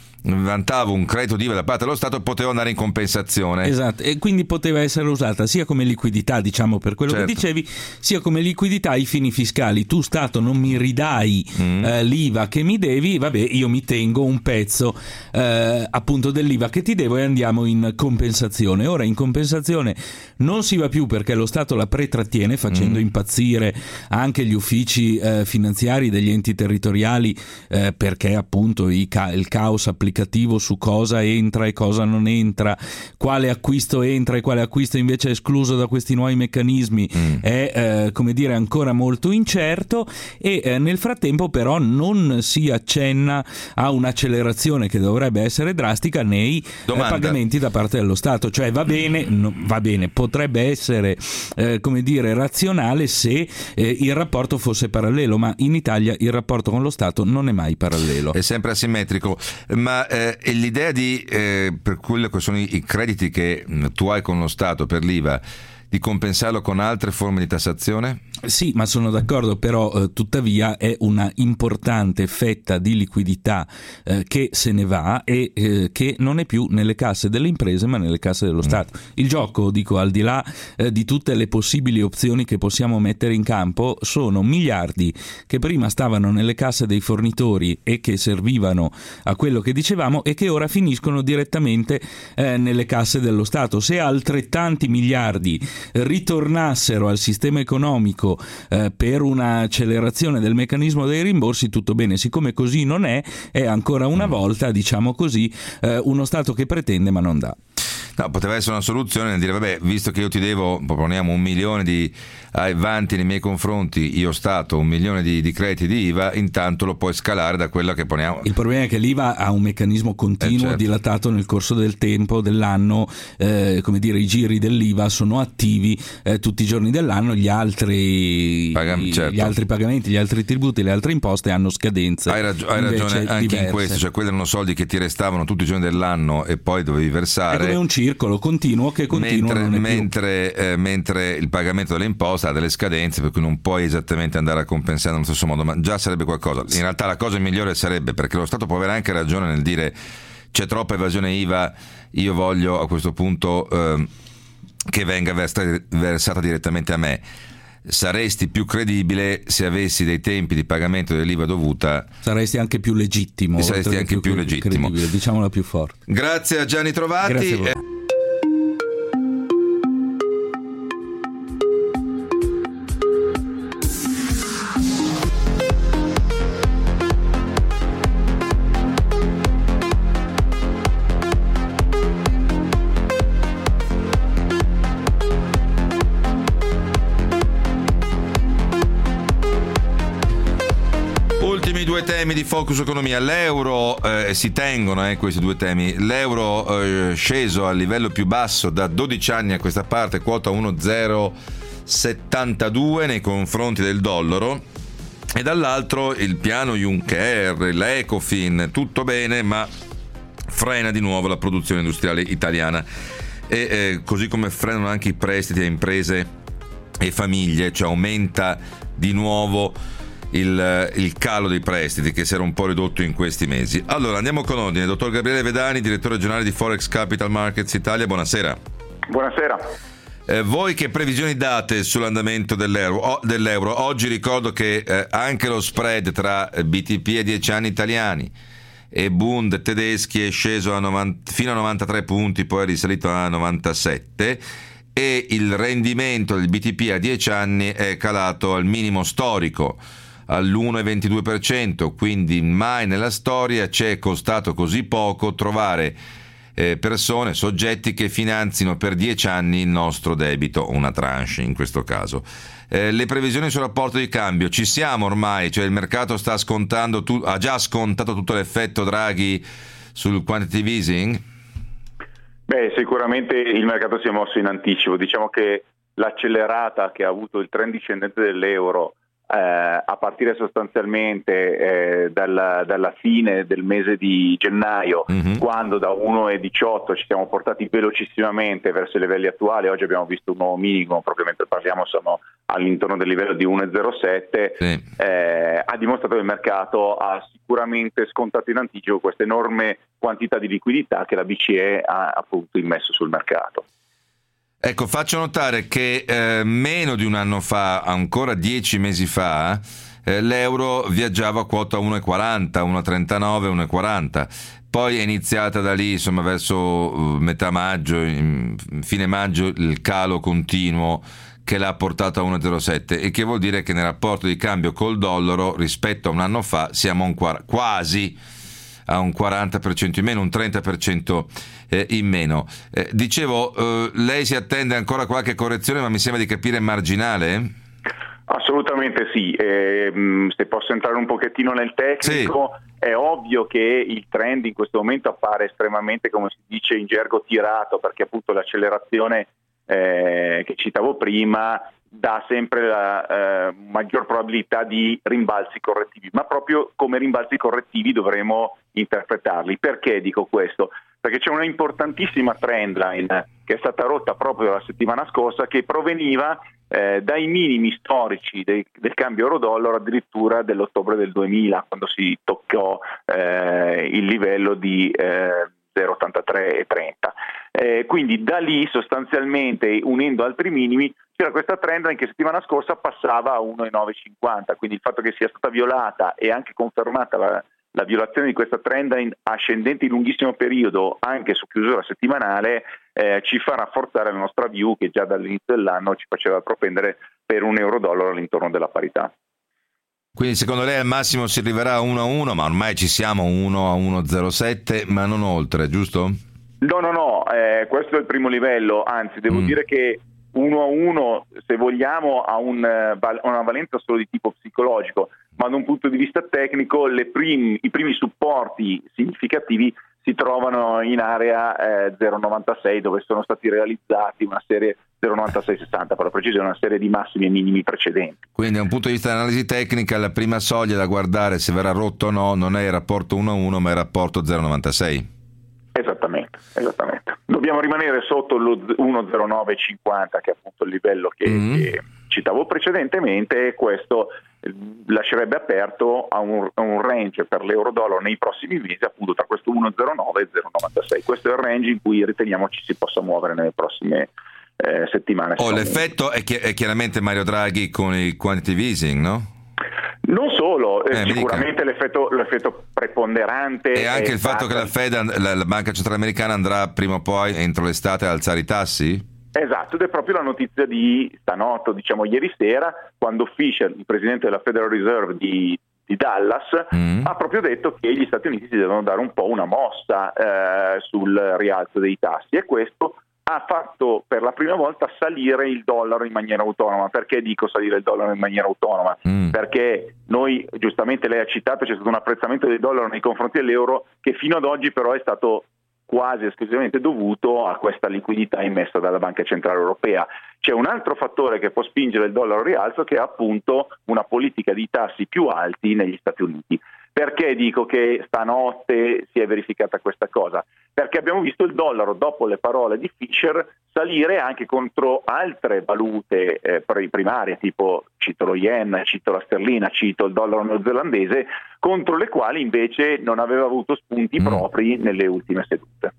vantavo un credito d'I V A da parte dello Stato, potevo andare in compensazione. Esatto, e quindi poteva essere usata sia come liquidità, diciamo, per quello certo. che dicevi, sia come liquidità ai fini fiscali. Tu Stato non mi ridai mm. eh, l'I V A che mi devi, vabbè, io mi tengo un pezzo eh, appunto dell'I V A che ti devo e andiamo in compensazione. Ora in compensazione non si va più perché lo Stato la pretrattiene, facendo mm. impazzire anche gli uffici eh, finanziari degli enti territoriali eh, perché appunto i ca- il caos applicativo su cosa entra e cosa non entra, quale acquisto entra e quale acquisto invece è escluso da questi nuovi meccanismi mm. è eh, come dire ancora molto incerto, e eh, nel frattempo però non si accenna a un'accelerazione che dovrebbe essere drastica nei eh, pagamenti da parte dello Stato. Cioè va bene, no, va bene, potrebbe essere eh, come dire razionale se eh, il rapporto fosse parallelo, ma in Italia il rapporto con lo Stato non è mai parallelo, è sempre asimmetrico. Ma eh, l'idea di eh, per quello che sono i, i crediti che mh, tu hai con lo Stato per l'I V A, di compensarlo con altre forme di tassazione? Sì, ma sono d'accordo, però eh, tuttavia è una importante fetta di liquidità eh, che se ne va e eh, che non è più nelle casse delle imprese ma nelle casse dello Stato. Mm. Il gioco, dico, al di là eh, di tutte le possibili opzioni che possiamo mettere in campo, sono miliardi che prima stavano nelle casse dei fornitori e che servivano a quello che dicevamo e che ora finiscono direttamente eh, nelle casse dello Stato. Se altrettanti miliardi ritornassero al sistema economico eh, per un'accelerazione del meccanismo dei rimborsi, tutto bene. Siccome così non è, è ancora una volta, diciamo così, eh, uno Stato che pretende ma non dà. No, poteva essere una soluzione nel dire, vabbè, visto che io ti devo, proponiamo un milione di avanti nei miei confronti, io Stato, un milione di, di crediti di I V A, intanto lo puoi scalare da quello che poniamo. Il problema è che l'I V A ha un meccanismo continuo, eh, certo, dilatato nel corso del tempo, dell'anno, eh, come dire, i giri dell'I V A sono attivi eh, tutti i giorni dell'anno, gli altri, Pagam- certo. gli altri pagamenti, gli altri tributi, le altre imposte hanno scadenze. Hai, rag- hai ragione anche diverse. In questo, cioè quelli erano soldi che ti restavano tutti i giorni dell'anno e poi dovevi versare. È come un circolo continuo che continua. Mentre, non è mentre, più. Eh, mentre il pagamento delle imposte ha delle scadenze, per cui non puoi esattamente andare a compensare nello stesso modo, ma già sarebbe qualcosa. In realtà la cosa migliore sarebbe, perché lo Stato può avere anche ragione nel dire c'è troppa evasione I V A, io voglio a questo punto eh, che venga versata, versata direttamente a me. Saresti più credibile se avessi dei tempi di pagamento dell'I V A dovuta. Saresti anche più legittimo. Saresti anche più, più legittimo. Diciamola più forte. Grazie a Gianni Trovati. Grazie a voi. Due temi di Focus Economia. L'euro, eh, si tengono eh, questi due temi. L'euro eh, sceso al livello più basso da dodici anni a questa parte, quota uno virgola zero settantadue nei confronti del dollaro, e dall'altro il piano Juncker, l'Ecofin, tutto bene, ma frena di nuovo la produzione industriale italiana e eh, così come frenano anche i prestiti a imprese e famiglie, cioè aumenta di nuovo Il, il calo dei prestiti che si era un po' ridotto in questi mesi. Allora andiamo con ordine. Dottor Gabriele Vedani, direttore generale di Forex Capital Markets Italia, buonasera. Buonasera. Eh, voi che previsioni date sull'andamento dell'euro? O, dell'euro? Oggi ricordo che eh, anche lo spread tra B T P a dieci anni italiani e Bund tedeschi è sceso a novanta, fino a novantatré punti, poi è risalito a novantasette, e il rendimento del B T P a dieci anni è calato al minimo storico, all'uno virgola ventidue per cento, quindi mai nella storia ci è costato così poco trovare eh, persone, soggetti che finanzino per dieci anni il nostro debito, una tranche in questo caso. Eh, le previsioni sul rapporto di cambio, ci siamo ormai, cioè il mercato sta scontando tu- ha già scontato tutto l'effetto Draghi sul quantitative easing? Beh, sicuramente il mercato si è mosso in anticipo. Diciamo che l'accelerata che ha avuto il trend discendente dell'euro Eh, a partire sostanzialmente eh, dalla, dalla fine del mese di gennaio, mm-hmm. quando da uno virgola diciotto ci siamo portati velocissimamente verso i livelli attuali. Oggi abbiamo visto un nuovo minimo, proprio mentre parliamo siamo all'intorno del livello di uno virgola zero sette, sì. eh, ha dimostrato che il mercato ha sicuramente scontato in anticipo questa enorme quantità di liquidità che la B C E ha appunto immesso sul mercato. Ecco, faccio notare che eh, meno di un anno fa, ancora dieci mesi fa, eh, l'euro viaggiava a quota uno virgola quaranta, uno virgola trentanove, uno virgola quaranta. Poi è iniziata da lì, insomma, verso uh, metà maggio, in, fine maggio, il calo continuo che l'ha portato a uno virgola zero sette, e che vuol dire che nel rapporto di cambio col dollaro rispetto a un anno fa siamo un quar- quasi a un quaranta per cento in meno, un trenta per cento eh, in meno. Eh, dicevo, eh, lei si attende ancora qualche correzione, ma mi sembra di capire marginale? Assolutamente sì. Eh, se posso entrare un pochettino nel tecnico, sì. È ovvio che il trend in questo momento appare estremamente, come si dice in gergo, tirato, perché appunto l'accelerazione eh, che citavo prima dà sempre la eh, maggior probabilità di rimbalzi correttivi, ma proprio come rimbalzi correttivi dovremo interpretarli. Perché dico questo? perché c'è una importantissima trendline che è stata rotta proprio la settimana scorsa, che proveniva eh, dai minimi storici dei, del cambio euro-dollaro addirittura dell'ottobre del duemila, quando si toccò eh, il livello di eh, zero virgola ottantatré e trenta. Eh, quindi da lì sostanzialmente, unendo altri minimi, c'era questa trend che settimana scorsa passava a uno virgola novecentocinquanta, quindi il fatto che sia stata violata e anche confermata la, la violazione di questa trend ascendente in lunghissimo periodo anche su chiusura settimanale eh, ci fa rafforzare la nostra view, che già dall'inizio dell'anno ci faceva propendere per un euro-dollaro all'intorno della parità. Quindi secondo lei al massimo si arriverà a uno a uno, ma ormai ci siamo uno a uno virgola zero sette, ma non oltre, giusto? No, no, no, eh, questo è il primo livello, anzi devo mm. dire che uno a uno, se vogliamo, ha un, una valenza solo di tipo psicologico, ma da un punto di vista tecnico le primi, i primi supporti significativi si trovano in area eh, zero virgola novantasei, dove sono stati realizzati una serie zero virgola novantasei sessanta, per la precisione una serie di massimi e minimi precedenti. Quindi da un punto di vista di analisi tecnica la prima soglia da guardare se verrà rotto o no non è il rapporto uno a uno, ma è il rapporto zero virgola novantasei. Esattamente, esattamente. Dobbiamo rimanere sotto lo uno virgola zero nove cinquanta, che è appunto il livello che, mm. che citavo precedentemente, e questo lascerebbe aperto a un, a un range per l'euro-dollaro nei prossimi mesi appunto tra questo uno virgola zero nove e zero virgola novantasei. Questo è il range in cui riteniamo ci si possa muovere nelle prossime eh, settimane. Oh, l'effetto è, chi- è chiaramente Mario Draghi con il quantitative easing, no? Non solo, eh, eh, sicuramente l'effetto, l'effetto preponderante e anche il fatto stata... che la Fed, la, la Banca Centrale Americana, andrà prima o poi entro l'estate a alzare i tassi? Esatto, ed è proprio la notizia di stanotte, diciamo ieri sera, quando Fisher, il presidente della Federal Reserve di, di Dallas, mm. ha proprio detto che gli Stati Uniti si devono dare un po' una mossa eh, sul rialzo dei tassi, e questo ha fatto per la prima volta salire il dollaro in maniera autonoma. Perché dico salire il dollaro in maniera autonoma? Mm. Perché noi, giustamente lei ha citato, c'è stato un apprezzamento del dollaro nei confronti dell'euro che fino ad oggi però è stato quasi esclusivamente dovuto a questa liquidità immessa dalla Banca Centrale Europea. C'è un altro fattore che può spingere il dollaro al rialzo, che è appunto una politica di tassi più alti negli Stati Uniti. Perché dico che stanotte si è verificata questa cosa? Perché abbiamo visto il dollaro, dopo le parole di Fisher, salire anche contro altre valute eh, primarie, tipo cito lo yen, cito la sterlina, cito il dollaro neozelandese, contro le quali invece non aveva avuto spunti mm. propri nelle ultime sedute.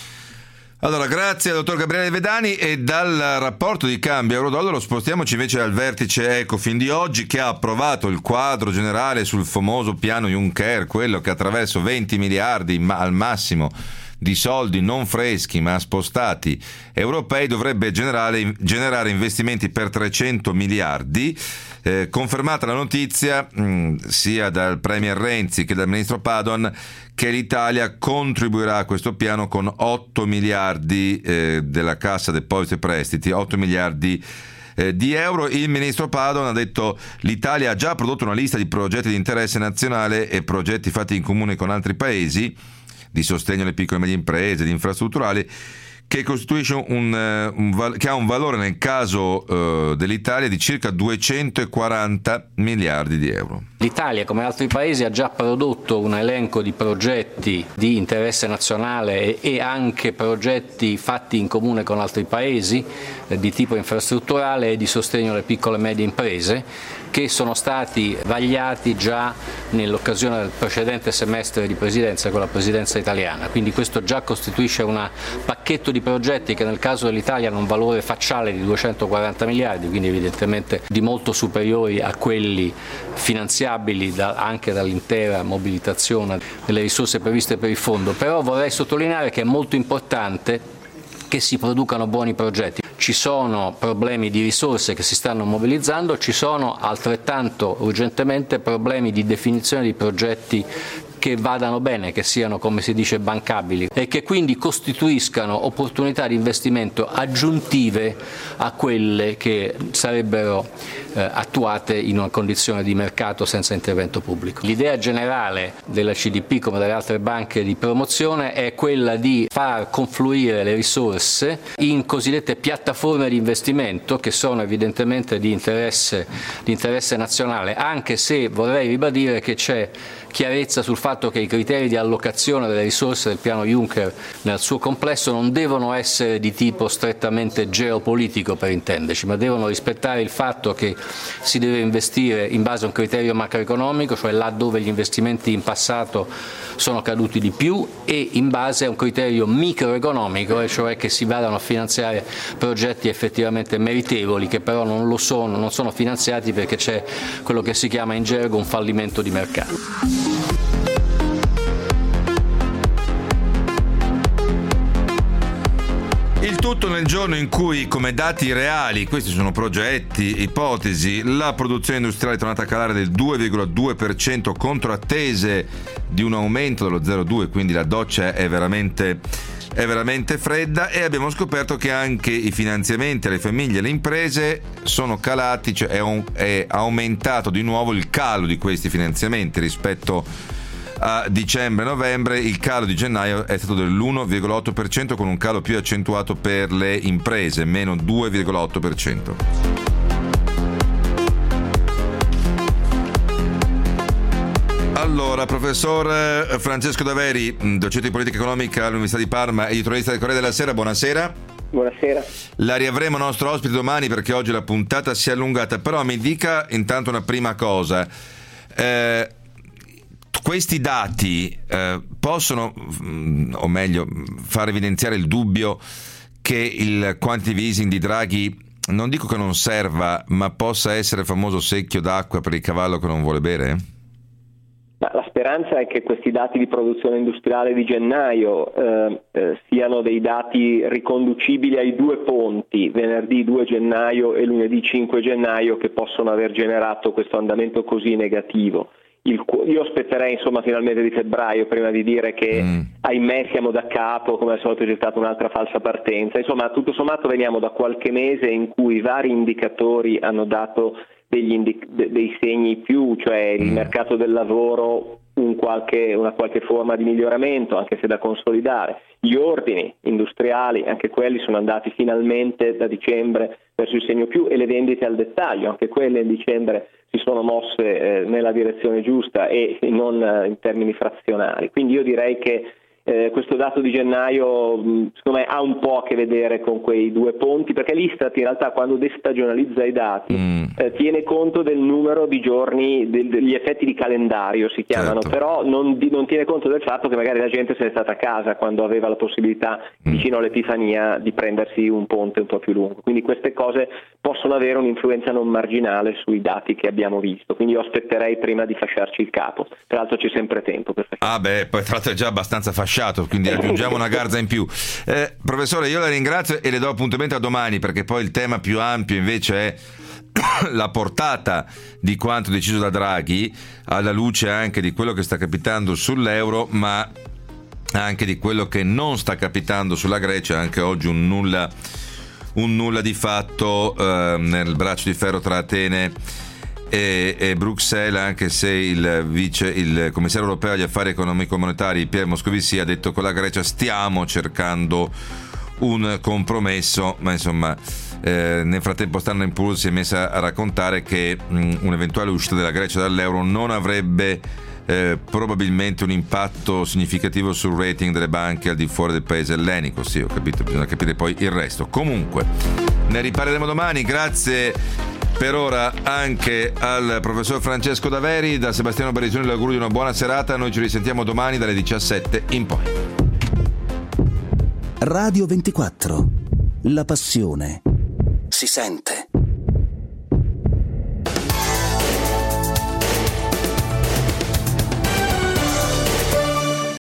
Allora, grazie al dottor Gabriele Vedani, e dal rapporto di cambio euro-dollaro spostiamoci invece al vertice Ecofin di oggi, che ha approvato il quadro generale sul famoso piano Juncker, quello che attraverso venti miliardi ma al massimo di soldi non freschi ma spostati europei dovrebbe generare, generare investimenti per trecento miliardi. Eh, confermata la notizia mh, sia dal Premier Renzi che dal Ministro Padoan che l'Italia contribuirà a questo piano con otto miliardi eh, della Cassa Depositi e Prestiti, otto miliardi eh, di euro. Il Ministro Padoan ha detto: l'Italia ha già prodotto una lista di progetti di interesse nazionale e progetti fatti in comune con altri paesi di sostegno alle piccole e medie imprese, di infrastrutturali, che costituisce un, un che ha un valore nel caso uh, dell'Italia di circa duecentoquaranta miliardi di euro. L'Italia, come altri paesi, ha già prodotto un elenco di progetti di interesse nazionale e anche progetti fatti in comune con altri paesi eh, di tipo infrastrutturale e di sostegno alle piccole e medie imprese, che sono stati vagliati già nell'occasione del precedente semestre di presidenza con la presidenza italiana. Quindi questo già costituisce un pacchetto di progetti che nel caso dell'Italia hanno un valore facciale di duecentoquaranta miliardi, quindi evidentemente di molto superiori a quelli finanziabili da, anche dall'intera mobilitazione delle risorse previste per il fondo. Però vorrei sottolineare che è molto importante che si producano buoni progetti. Ci sono problemi di risorse che si stanno mobilizzando, ci sono altrettanto urgentemente problemi di definizione di progetti che vadano bene, che siano, come si dice, bancabili e che quindi costituiscano opportunità di investimento aggiuntive a quelle che sarebbero eh, attuate in una condizione di mercato senza intervento pubblico. L'idea generale della C D P, come delle altre banche di promozione, è quella di far confluire le risorse in cosiddette piattaforme di investimento, che sono evidentemente di interesse, di interesse nazionale, anche se vorrei ribadire che c'è chiarezza sul fatto fatto che i criteri di allocazione delle risorse del piano Juncker nel suo complesso non devono essere di tipo strettamente geopolitico, per intenderci, ma devono rispettare il fatto che si deve investire in base a un criterio macroeconomico, cioè là dove gli investimenti in passato sono caduti di più, e in base a un criterio microeconomico, e cioè che si vadano a finanziare progetti effettivamente meritevoli, che però non lo sono, non sono finanziati perché c'è quello che si chiama in gergo un fallimento di mercato. Il tutto nel giorno in cui, come dati reali, questi sono progetti, ipotesi, la produzione industriale è tornata a calare del due virgola due per cento contro attese di un aumento dello zero virgola due, quindi la doccia è veramente, è veramente fredda, e abbiamo scoperto che anche i finanziamenti alle famiglie e alle imprese sono calati, cioè è, un, è aumentato di nuovo il calo di questi finanziamenti rispetto a dicembre-novembre. Il calo di gennaio è stato dell'uno virgola otto per cento, con un calo più accentuato per le imprese, meno due virgola otto per cento. Allora, professor Francesco Daveri, docente di politica economica all'Università di Parma, editorialista del Corriere della Sera, buonasera. Buonasera. La riavremo nostro ospite domani perché oggi la puntata si è allungata, però mi dica intanto una prima cosa. Eh, Questi dati eh, possono, o meglio, far evidenziare il dubbio che il quantitative easing di Draghi, non dico che non serva, ma possa essere il famoso secchio d'acqua per il cavallo che non vuole bere? Ma la speranza è che questi dati di produzione industriale di gennaio eh, eh, siano dei dati riconducibili ai due ponti, venerdì due gennaio e lunedì cinque gennaio, che possono aver generato questo andamento così negativo. Il, io aspetterei insomma finalmente di febbraio prima di dire che mm. ahimè siamo da capo, come al solito c'è stata un'altra falsa partenza. Insomma, tutto sommato veniamo da qualche mese in cui vari indicatori hanno dato degli indic- dei segni più, cioè mm. il mercato del lavoro un qualche, una qualche forma di miglioramento, anche se da consolidare. Gli ordini industriali, anche quelli sono andati finalmente da dicembre verso il segno più, e le vendite al dettaglio, anche quelle in dicembre si sono mosse eh, nella direzione giusta e non eh, in termini frazionari. Quindi io direi che eh, questo dato di gennaio mh, secondo me ha un po' a che vedere con quei due ponti, perché l'Istat in realtà quando destagionalizza i dati mm. eh, tiene conto del numero di giorni, del, degli effetti di calendario si chiamano, certo. Però non, di, non tiene conto del fatto che magari la gente se n'è stata a casa quando aveva la possibilità mm. vicino all'Epifania di prendersi un ponte un po' più lungo. Quindi queste cose possono avere un'influenza non marginale sui dati che abbiamo visto, quindi io aspetterei prima di fasciarci il capo. Tra l'altro c'è sempre tempo per fasciarci. Ah beh, poi tra l'altro è già abbastanza fasciato, quindi aggiungiamo una garza in più. Eh, professore, io la ringrazio e le do appuntamento a domani, perché poi il tema più ampio invece è la portata di quanto deciso da Draghi, alla luce anche di quello che sta capitando sull'euro, ma anche di quello che non sta capitando sulla Grecia. Anche oggi un nulla un nulla di fatto eh, nel braccio di ferro tra Atene e, e Bruxelles, anche se il vice il commissario europeo agli affari economico-monetari Pierre Moscovici ha detto che con la Grecia stiamo cercando un compromesso, ma insomma eh, nel frattempo Standard and Poor's si è messa a raccontare che mh, un'eventuale uscita della Grecia dall'euro non avrebbe Eh, probabilmente un impatto significativo sul rating delle banche al di fuori del paese ellenico. Sì, ho capito, bisogna capire poi il resto. Comunque, ne riparleremo domani. Grazie per ora anche al professor Francesco Daveri. Da Sebastiano Barisioni l'augurio di una buona serata. Noi ci risentiamo domani dalle diciassette in poi. Radio ventiquattro. La passione si sente.